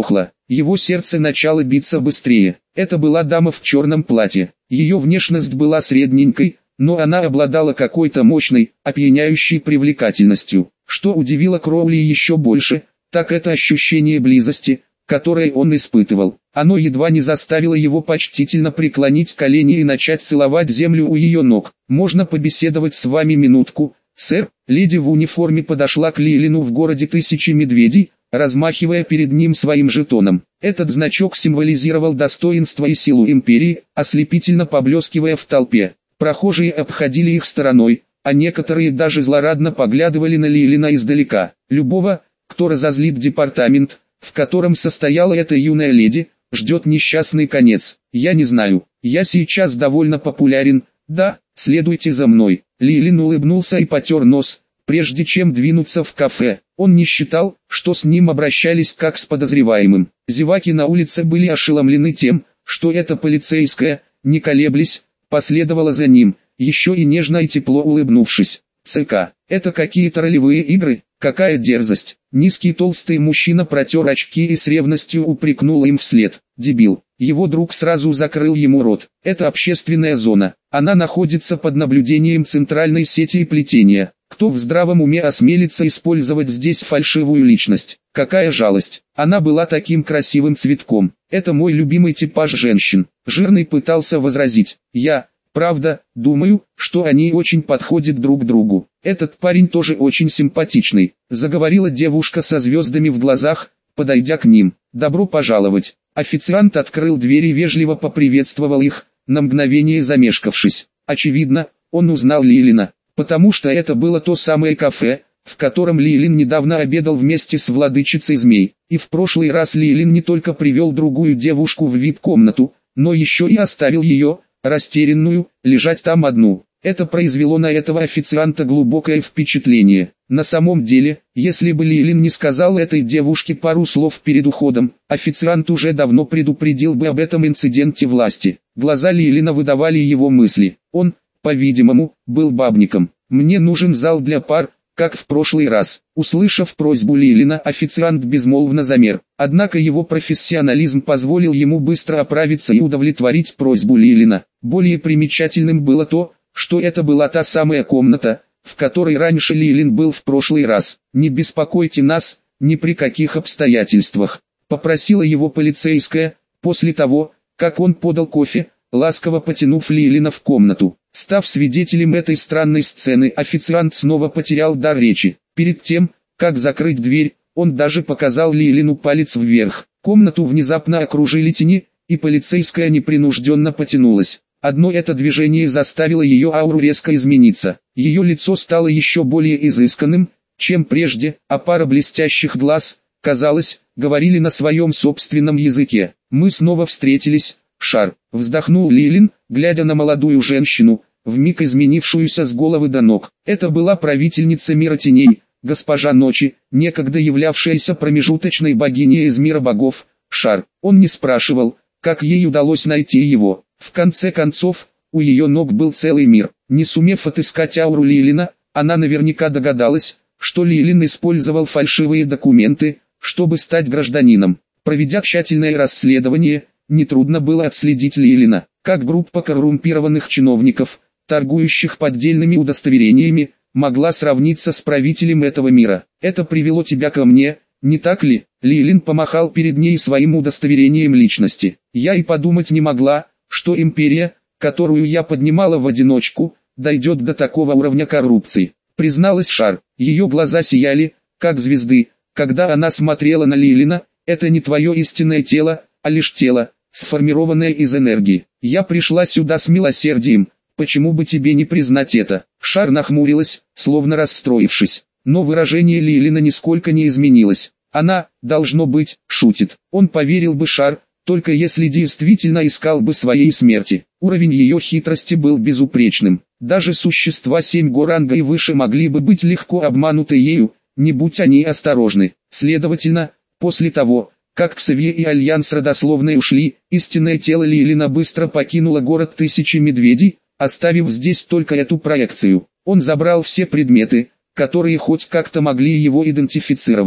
Его сердце начало биться быстрее. Это была дама в черном платье. Ее внешность была средненькой, но она обладала какой-то мощной, опьяняющей привлекательностью. Что удивило Кроули еще больше, так это ощущение близости, которое он испытывал. Оно едва не заставило его почтительно преклонить колени и начать целовать землю у ее ног. «Можно побеседовать с вами минутку, сэр?» Леди в униформе подошла к Лилину в городе Тысячи Медведей, размахивая перед ним своим жетоном. Этот значок символизировал достоинство и силу империи, ослепительно поблескивая в толпе. Прохожие обходили их стороной, а некоторые даже злорадно поглядывали на Лилина издалека. Любого, кто разозлит департамент, в котором состояла эта юная леди, ждет несчастный конец. Я не знаю, я сейчас довольно популярен, да, следуйте за мной. Лилин улыбнулся и потер нос, прежде чем двинуться в кафе. Он не считал, что с ним обращались как с подозреваемым. Зеваки на улице были ошеломлены тем, что эта полицейская, не колеблясь, последовала за ним, еще и нежно и тепло улыбнувшись. ЦК, это какие-то ролевые игры? Какая дерзость! Низкий толстый мужчина протер очки и с ревностью упрекнул им вслед. Дебил. Его друг сразу закрыл ему рот. Это общественная зона. Она находится под наблюдением центральной сети плетения. Кто в здравом уме осмелится использовать здесь фальшивую личность? Какая жалость. Она была таким красивым цветком. Это мой любимый типаж женщин. Жирный пытался возразить. Я... Правда, думаю, что они очень подходят друг другу. Этот парень тоже очень симпатичный, заговорила девушка со звездами в глазах, подойдя к ним. Добро пожаловать. Официант открыл дверь и вежливо поприветствовал их, на мгновение замешкавшись. Очевидно, он узнал Лилина, потому что это было то самое кафе, в котором Лилин недавно обедал вместе с владычицей змей. И в прошлый раз Лилин не только привел другую девушку в ви ай пи-комнату, но еще и оставил ее, растерянную, лежать там одну. Это произвело на этого официанта глубокое впечатление. На самом деле, если бы Лилин не сказал этой девушке пару слов перед уходом, официант уже давно предупредил бы об этом инциденте власти. Глаза Лилина выдавали его мысли. Он, по-видимому, был бабником. «Мне нужен зал для пар, как в прошлый раз». Услышав просьбу Лилина, официант безмолвно замер. Однако его профессионализм позволил ему быстро оправиться и удовлетворить просьбу Лилина. Более примечательным было то, что это была та самая комната, в которой раньше Лилин был в прошлый раз. «Не беспокойте нас, ни при каких обстоятельствах», — попросила его полицейская, после того, как он подал кофе, ласково потянув Лилина в комнату. Став свидетелем этой странной сцены, официант снова потерял дар речи. Перед тем, как закрыть дверь, он даже показал Лилину палец вверх. Комнату внезапно окружили тени, и полицейская непринужденно потянулась. Одно это движение заставило ее ауру резко измениться. Ее лицо стало еще более изысканным, чем прежде, а пара блестящих глаз, казалось, говорили на своем собственном языке. «Мы снова встретились, Шар», — вздохнул Лилин, глядя на молодую женщину, вмиг изменившуюся с головы до ног. Это была правительница мира теней, госпожа Ночи, некогда являвшаяся промежуточной богиней из мира богов, Шар. Он не спрашивал, как ей удалось найти его. В конце концов, у ее ног был целый мир. Не сумев отыскать ауру Лилина, она наверняка догадалась, что Лилин использовал фальшивые документы, чтобы стать гражданином. Проведя тщательное расследование, нетрудно было отследить Лилина, как группа коррумпированных чиновников, торгующих поддельными удостоверениями, могла сравниться с правителем этого мира. «Это привело тебя ко мне, не так ли?» Лилин помахал перед ней своим удостоверением личности. «Я и подумать не могла, что империя, которую я поднимала в одиночку, дойдет до такого уровня коррупции», призналась Шар. Ее глаза сияли, как звезды, когда она смотрела на Лилина. «Это не твое истинное тело, а лишь тело, сформированное из энергии. Я пришла сюда с милосердием, почему бы тебе не признать это?» Шар нахмурилась, словно расстроившись, но выражение Лилина нисколько не изменилось. Она, должно быть, шутит. Он поверил бы Шар, только если действительно искал бы своей смерти. Уровень ее хитрости был безупречным. Даже существа семь горанга и выше могли бы быть легко обмануты ею, не будь они осторожны. Следовательно, после того, как Ксавье и Альянс родословной ушли, истинное тело Лилина быстро покинуло город Тысячи Медведей, оставив здесь только эту проекцию. Он забрал все предметы, которые хоть как-то могли его идентифицировать.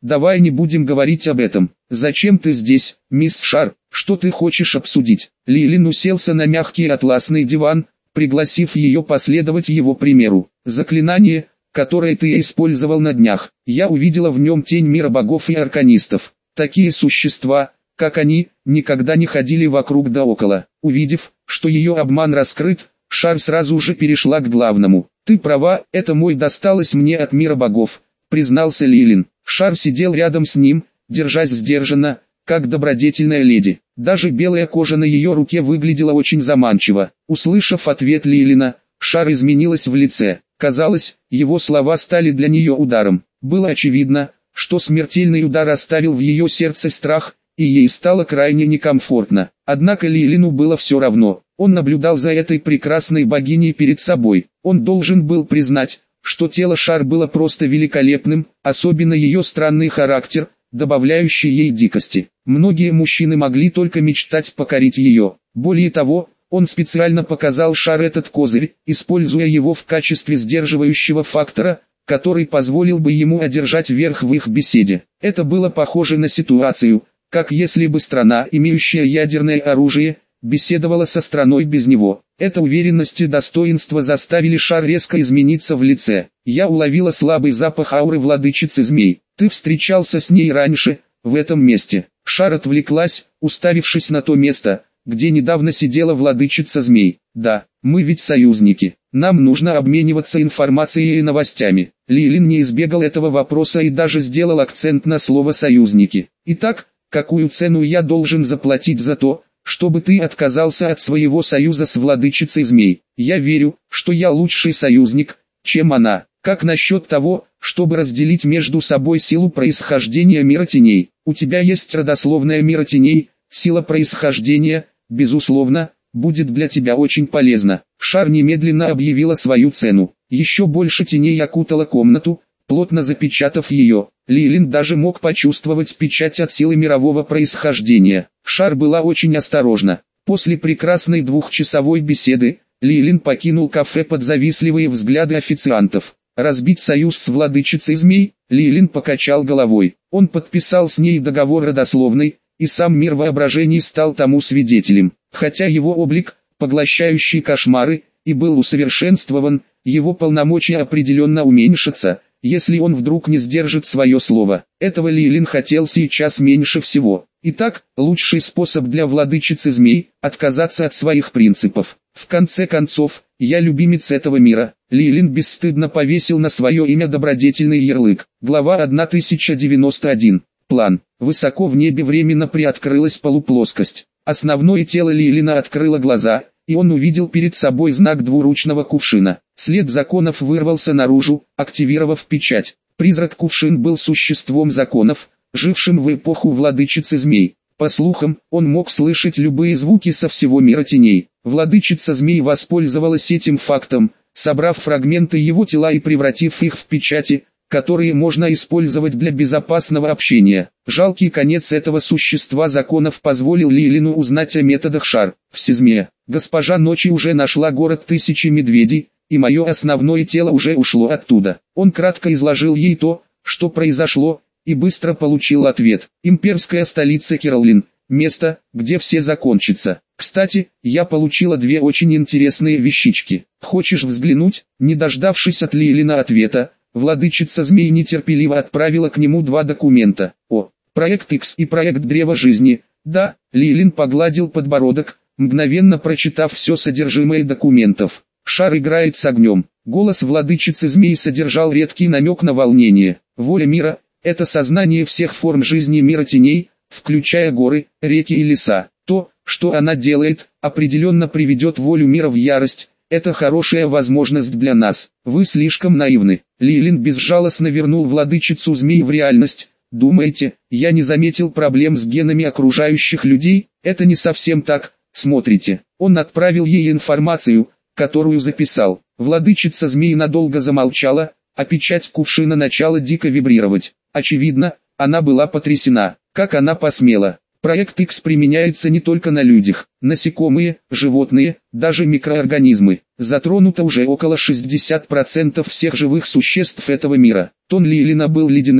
давай не будем говорить об этом. Зачем ты здесь, мисс Шар, что ты хочешь обсудить? Лилин уселся на мягкий атласный диван, пригласив ее последовать его примеру. Заклинание, которое ты использовал на днях, я увидела в нем тень мира богов и арканистов. Такие существа, как они, никогда не ходили вокруг да около. Увидев, что ее обман раскрыт, Шар сразу же перешла к главному. «Ты права, это мой досталось мне от мира богов», — признался Лилин. Шар сидел рядом с ним, держась сдержанно, как добродетельная леди. Даже белая кожа на ее руке выглядела очень заманчиво. Услышав ответ Лилина, Шар изменилась в лице. Казалось, его слова стали для нее ударом. Было очевидно, что смертельный удар оставил в ее сердце страх, и ей стало крайне некомфортно. Однако Лилину было все равно. Он наблюдал за этой прекрасной богиней перед собой. Он должен был признать, что тело Шар было просто великолепным, особенно ее странный характер, добавляющий ей дикости. Многие мужчины могли только мечтать покорить ее. Более того, он специально показал Шар этот козырь, используя его в качестве сдерживающего фактора, который позволил бы ему одержать верх в их беседе. Это было похоже на ситуацию, как если бы страна, имеющая ядерное оружие, беседовала со страной без него. Эта уверенность и достоинство заставили Шар резко измениться в лице. Я уловила слабый запах ауры владычицы змей. Ты встречался с ней раньше, в этом месте. Шар отвлеклась, уставившись на то место, где недавно сидела владычица змей. Да, мы ведь союзники. Нам нужно обмениваться информацией и новостями. Лилин не избегал этого вопроса и даже сделал акцент на слово «союзники». Итак, какую цену я должен заплатить за то, чтобы ты отказался от своего союза с владычицей змей? Я верю, что я лучший союзник, чем она. Как насчет того, чтобы разделить между собой силу происхождения мира теней? У тебя есть родословная мира теней, сила происхождения, безусловно, будет для тебя очень полезна. Шар немедленно объявила свою цену. Еще больше теней окутала комнату, плотно запечатав ее. Лилин даже мог почувствовать печать от силы мирового происхождения. Шар была очень осторожна. После прекрасной двухчасовой беседы, Лилин покинул кафе под завистливые взгляды официантов. Разбить союз с владычицей змей? Лилин покачал головой. Он подписал с ней договор родословный, и сам мир воображений стал тому свидетелем. Хотя его облик, поглощающий кошмары, и был усовершенствован, его полномочия определенно уменьшатся, если он вдруг не сдержит свое слово. Этого Лилин хотел сейчас меньше всего. Итак, лучший способ для владычицы змей – отказаться от своих принципов. В конце концов, я любимец этого мира. Лилин бесстыдно повесил на свое имя добродетельный ярлык. Глава тысяча девяносто один. План. Высоко в небе временно приоткрылась полуплоскость. Основное тело Лилина открыло глаза, и он увидел перед собой знак двуручного кувшина. След законов вырвался наружу, активировав печать. Призрак кувшин был существом законов, жившим в эпоху владычицы змей. По слухам, он мог слышать любые звуки со всего мира теней. Владычица змей воспользовалась этим фактом, собрав фрагменты его тела и превратив их в печати, которые можно использовать для безопасного общения. Жалкий конец этого существа законов позволил Лилину узнать о методах Шар. В Сезме, госпожа ночи уже нашла город тысячи медведей, и мое основное тело уже ушло оттуда. Он кратко изложил ей то, что произошло, и быстро получил ответ. Имперская столица Кирлин, место, где все закончится. Кстати, я получила две очень интересные вещички. Хочешь взглянуть? Не дождавшись от Лилина ответа, владычица змей нетерпеливо отправила к нему два документа. О, проект X и проект Древа Жизни. Да, Лилин погладил подбородок, мгновенно прочитав все содержимое документов. Шар играет с огнем. Голос владычицы змей содержал редкий намек на волнение. Воля мира – это сознание всех форм жизни мира теней, включая горы, реки и леса. То, что она делает, определенно приведет волю мира в ярость. Это хорошая возможность для нас. Вы слишком наивны. Лилин безжалостно вернул владычицу змей в реальность. Думаете, я не заметил проблем с генами окружающих людей? Это не совсем так. Смотрите. Он отправил ей информацию, которую записал. Владычица змей надолго замолчала, а печать кувшина начала дико вибрировать. Очевидно, она была потрясена. Как она посмела? Проект X применяется не только на людях. Насекомые, животные, даже микроорганизмы. Затронуто уже около шестидесяти процентов всех живых существ этого мира. Тон Лилина был ледяным,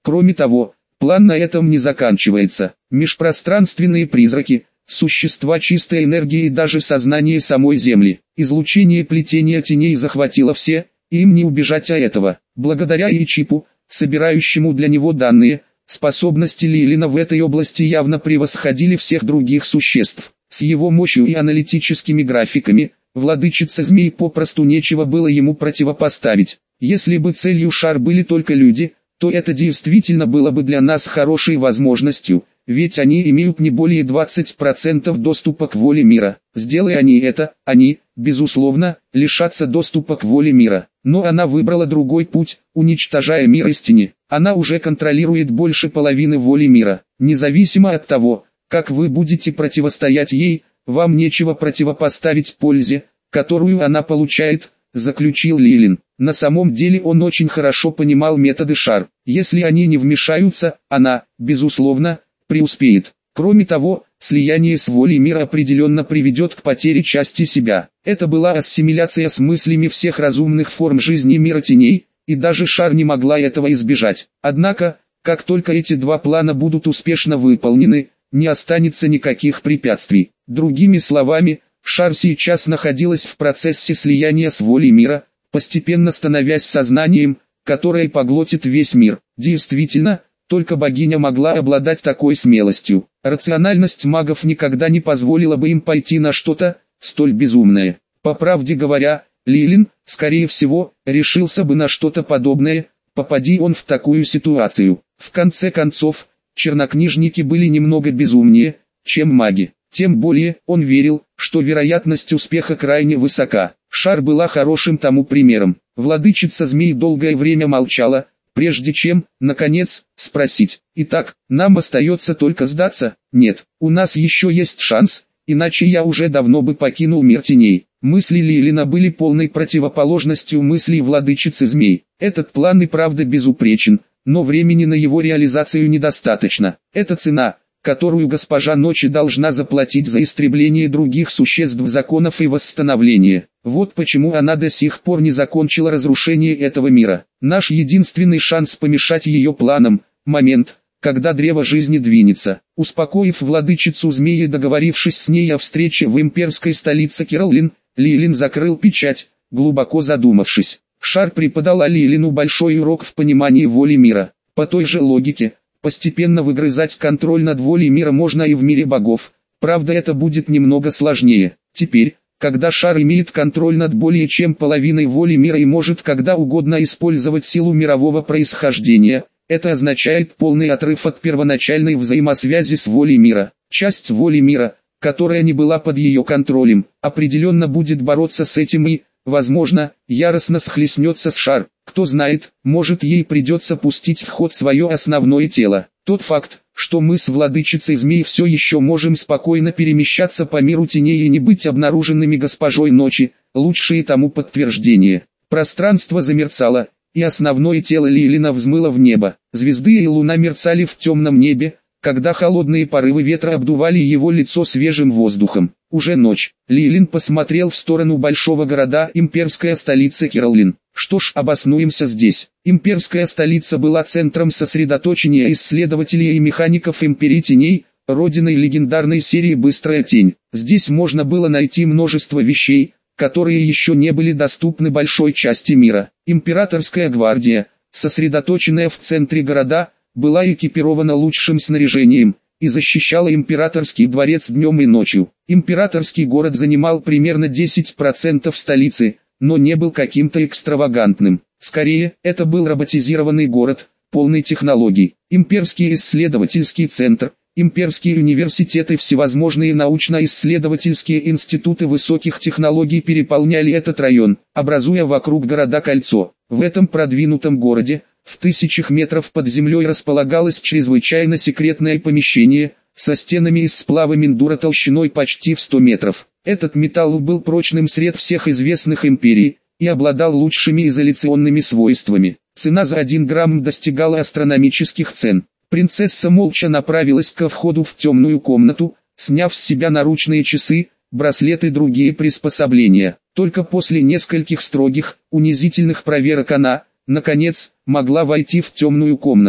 Кроме того, план на этом не заканчивается. Межпространственные призраки, существа чистой энергии и даже сознание самой Земли. Излучение плетения теней захватило все, и им не убежать от этого. Благодаря И-чипу, собирающему для него данные, способности Лилина в этой области явно превосходили всех других существ. С его мощью и аналитическими графиками, владычице змей попросту нечего было ему противопоставить. Если бы целью шар были только люди, то это действительно было бы для нас хорошей возможностью, ведь они имеют не более двадцати процентов доступа к воле мира. Сделай они это, они, безусловно, лишатся доступа к воле мира. Но она выбрала другой путь, уничтожая мир истине. Она уже контролирует больше половины воли мира. Независимо от того, как вы будете противостоять ей, вам нечего противопоставить пользе, которую она получает, заключил Лилин. На самом деле он очень хорошо понимал методы шар. Если они не вмешаются, она, безусловно, преуспеет. Кроме того, слияние с волей мира определенно приведет к потере части себя. Это была ассимиляция с мыслями всех разумных форм жизни мира теней, и даже шар не могла этого избежать. Однако, как только эти два плана будут успешно выполнены, не останется никаких препятствий. Другими словами, шар сейчас находилась в процессе слияния с волей мира, постепенно становясь сознанием, которое поглотит весь мир. Действительно, только богиня могла обладать такой смелостью. Рациональность магов никогда не позволила бы им пойти на что-то столь безумное. По правде говоря, Лилин, скорее всего, решился бы на что-то подобное, попади он в такую ситуацию. В конце концов, чернокнижники были немного безумнее, чем маги. Тем более, он верил, что вероятность успеха крайне высока. Шар была хорошим тому примером. Владычица змей долгое время молчала, прежде чем, наконец, спросить: «Итак, нам остается только сдаться?» «Нет, у нас еще есть шанс, иначе я уже давно бы покинул мир теней». Мысли Лилина были полной противоположностью мыслей владычицы змей. Этот план и правда безупречен, но времени на его реализацию недостаточно. Это цена, которую госпожа Ночи должна заплатить за истребление других существ законов и восстановление. Вот почему она до сих пор не закончила разрушение этого мира. Наш единственный шанс помешать ее планам – момент, когда древо жизни двинется. Успокоив владычицу змеи и договорившись с ней о встрече в имперской столице Киролин, Лилин закрыл печать, глубоко задумавшись. Шар преподала Лилину большой урок в понимании воли мира. По той же логике, постепенно выгрызать контроль над волей мира можно и в мире богов, правда это будет немного сложнее. Теперь, когда шар имеет контроль над более чем половиной воли мира и может когда угодно использовать силу мирового происхождения, это означает полный отрыв от первоначальной взаимосвязи с волей мира. Часть воли мира, которая не была под ее контролем, определенно будет бороться с этим и, возможно, яростно схлестнется с шар. Кто знает, может ей придется пустить в ход свое основное тело. Тот факт, что мы с владычицей змей все еще можем спокойно перемещаться по миру теней и не быть обнаруженными госпожой Ночи, лучшее тому подтверждение. Пространство замерцало, и основное тело Лилина взмыло в небо. Звезды и луна мерцали в темном небе, когда холодные порывы ветра обдували его лицо свежим воздухом. Уже ночь. Лилин посмотрел в сторону большого города, имперская столица Киролин. Что ж, обоснуемся здесь. Имперская столица была центром сосредоточения исследователей и механиков Империи Теней, родиной легендарной серии «Быстрая тень». Здесь можно было найти множество вещей, которые еще не были доступны большой части мира. Императорская гвардия, сосредоточенная в центре города, была экипирована лучшим снаряжением и защищала императорский дворец днем и ночью. Императорский город занимал примерно десять процентов столицы, но не был каким-то экстравагантным. Скорее, это был роботизированный город, полный технологий. Имперский исследовательский центр, имперские университеты, всевозможные научно-исследовательские институты высоких технологий переполняли этот район, образуя вокруг города кольцо. В этом продвинутом городе, в тысячах метров под землей располагалось чрезвычайно секретное помещение, со стенами из сплава миндура толщиной почти в сто метров. Этот металл был прочным сред всех известных империй, и обладал лучшими изоляционными свойствами. Цена за один грамм достигала астрономических цен. Принцесса молча направилась ко входу в темную комнату, сняв с себя наручные часы, браслеты и другие приспособления. Только после нескольких строгих, унизительных проверок она, наконец, могла войти в темную комнату.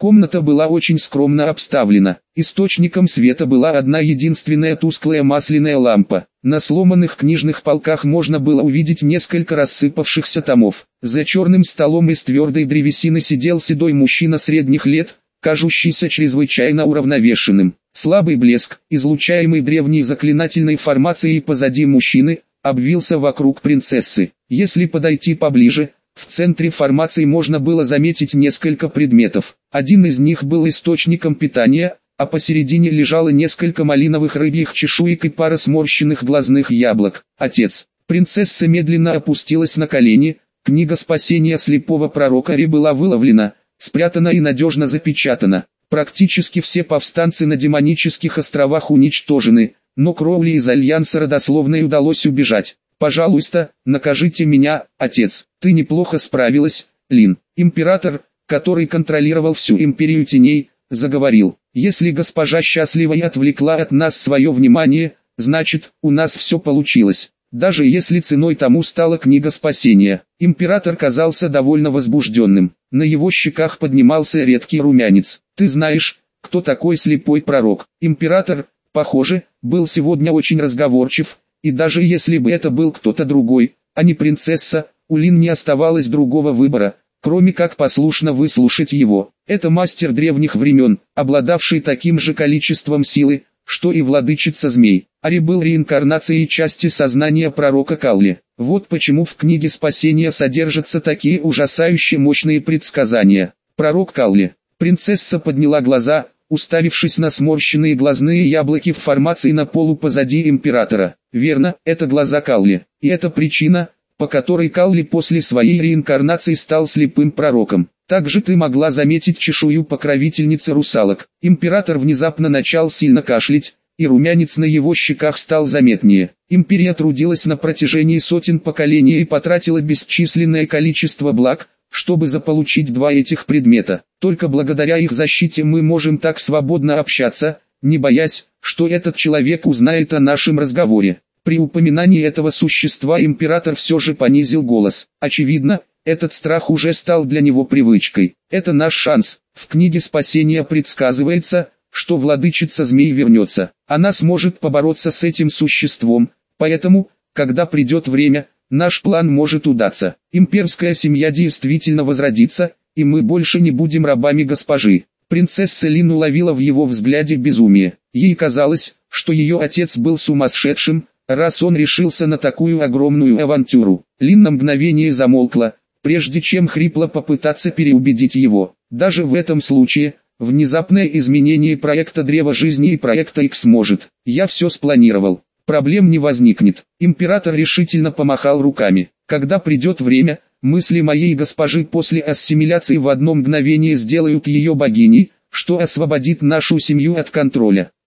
Комната была очень скромно обставлена. Источником света была одна единственная тусклая масляная лампа. На сломанных книжных полках можно было увидеть несколько рассыпавшихся томов. За черным столом из твердой древесины сидел седой мужчина средних лет, кажущийся чрезвычайно уравновешенным. Слабый блеск, излучаемый древней заклинательной формацией позади мужчины, обвился вокруг принцессы. Если подойти поближе, в центре формации можно было заметить несколько предметов. Один из них был источником питания, а посередине лежало несколько малиновых рыбьих чешуек и пара сморщенных глазных яблок. Отец. Принцесса медленно опустилась на колени. Книга спасения слепого пророка Ри была выловлена, спрятана и надежно запечатана. Практически все повстанцы на демонических островах уничтожены, но Кроули из Альянса родословной удалось убежать. «Пожалуйста, накажите меня, отец. Ты неплохо справилась, Лин». Император, который контролировал всю империю теней, заговорил. «Если госпожа счастлива и отвлекла от нас свое внимание, значит, у нас все получилось. Даже если ценой тому стала книга спасения». Император казался довольно возбужденным. На его щеках поднимался редкий румянец. «Ты знаешь, кто такой слепой пророк?» Император, похоже, был сегодня очень разговорчив, и даже если бы это был кто-то другой, а не принцесса, у Лин не оставалось другого выбора, кроме как послушно выслушать его. Это мастер древних времен, обладавший таким же количеством силы, что и владычица змей. Ари был реинкарнацией части сознания пророка Калли. Вот почему в книге спасения содержатся такие ужасающе мощные предсказания. Пророк Калли. Принцесса подняла глаза, уставившись на сморщенные глазные яблоки в формации на полу позади императора. Верно, это глаза Калли. И это причина, по которой Калли после своей реинкарнации стал слепым пророком. Также ты могла заметить чешую покровительницы русалок. Император внезапно начал сильно кашлять, и румянец на его щеках стал заметнее. Империя трудилась на протяжении сотен поколений и потратила бесчисленное количество благ, чтобы заполучить два этих предмета. Только благодаря их защите мы можем так свободно общаться, не боясь, что этот человек узнает о нашем разговоре. При упоминании этого существа император все же понизил голос. Очевидно, этот страх уже стал для него привычкой. Это наш шанс. В книге спасения предсказывается, что владычица змей вернется. Она сможет побороться с этим существом, поэтому, когда придет время, наш план может удаться. Имперская семья действительно возродится, и мы больше не будем рабами госпожи. Принцесса Лин уловила в его взгляде безумие. Ей казалось, что ее отец был сумасшедшим, раз он решился на такую огромную авантюру. Лин на мгновение замолкла, прежде чем хрипло попытаться переубедить его. Даже в этом случае, внезапное изменение проекта Древа Жизни и проекта X может. Я все спланировал. Проблем не возникнет. Император решительно помахал руками. Когда придет время, мысли моей госпожи после ассимиляции в одно мгновение сделают ее богиней, что освободит нашу семью от контроля.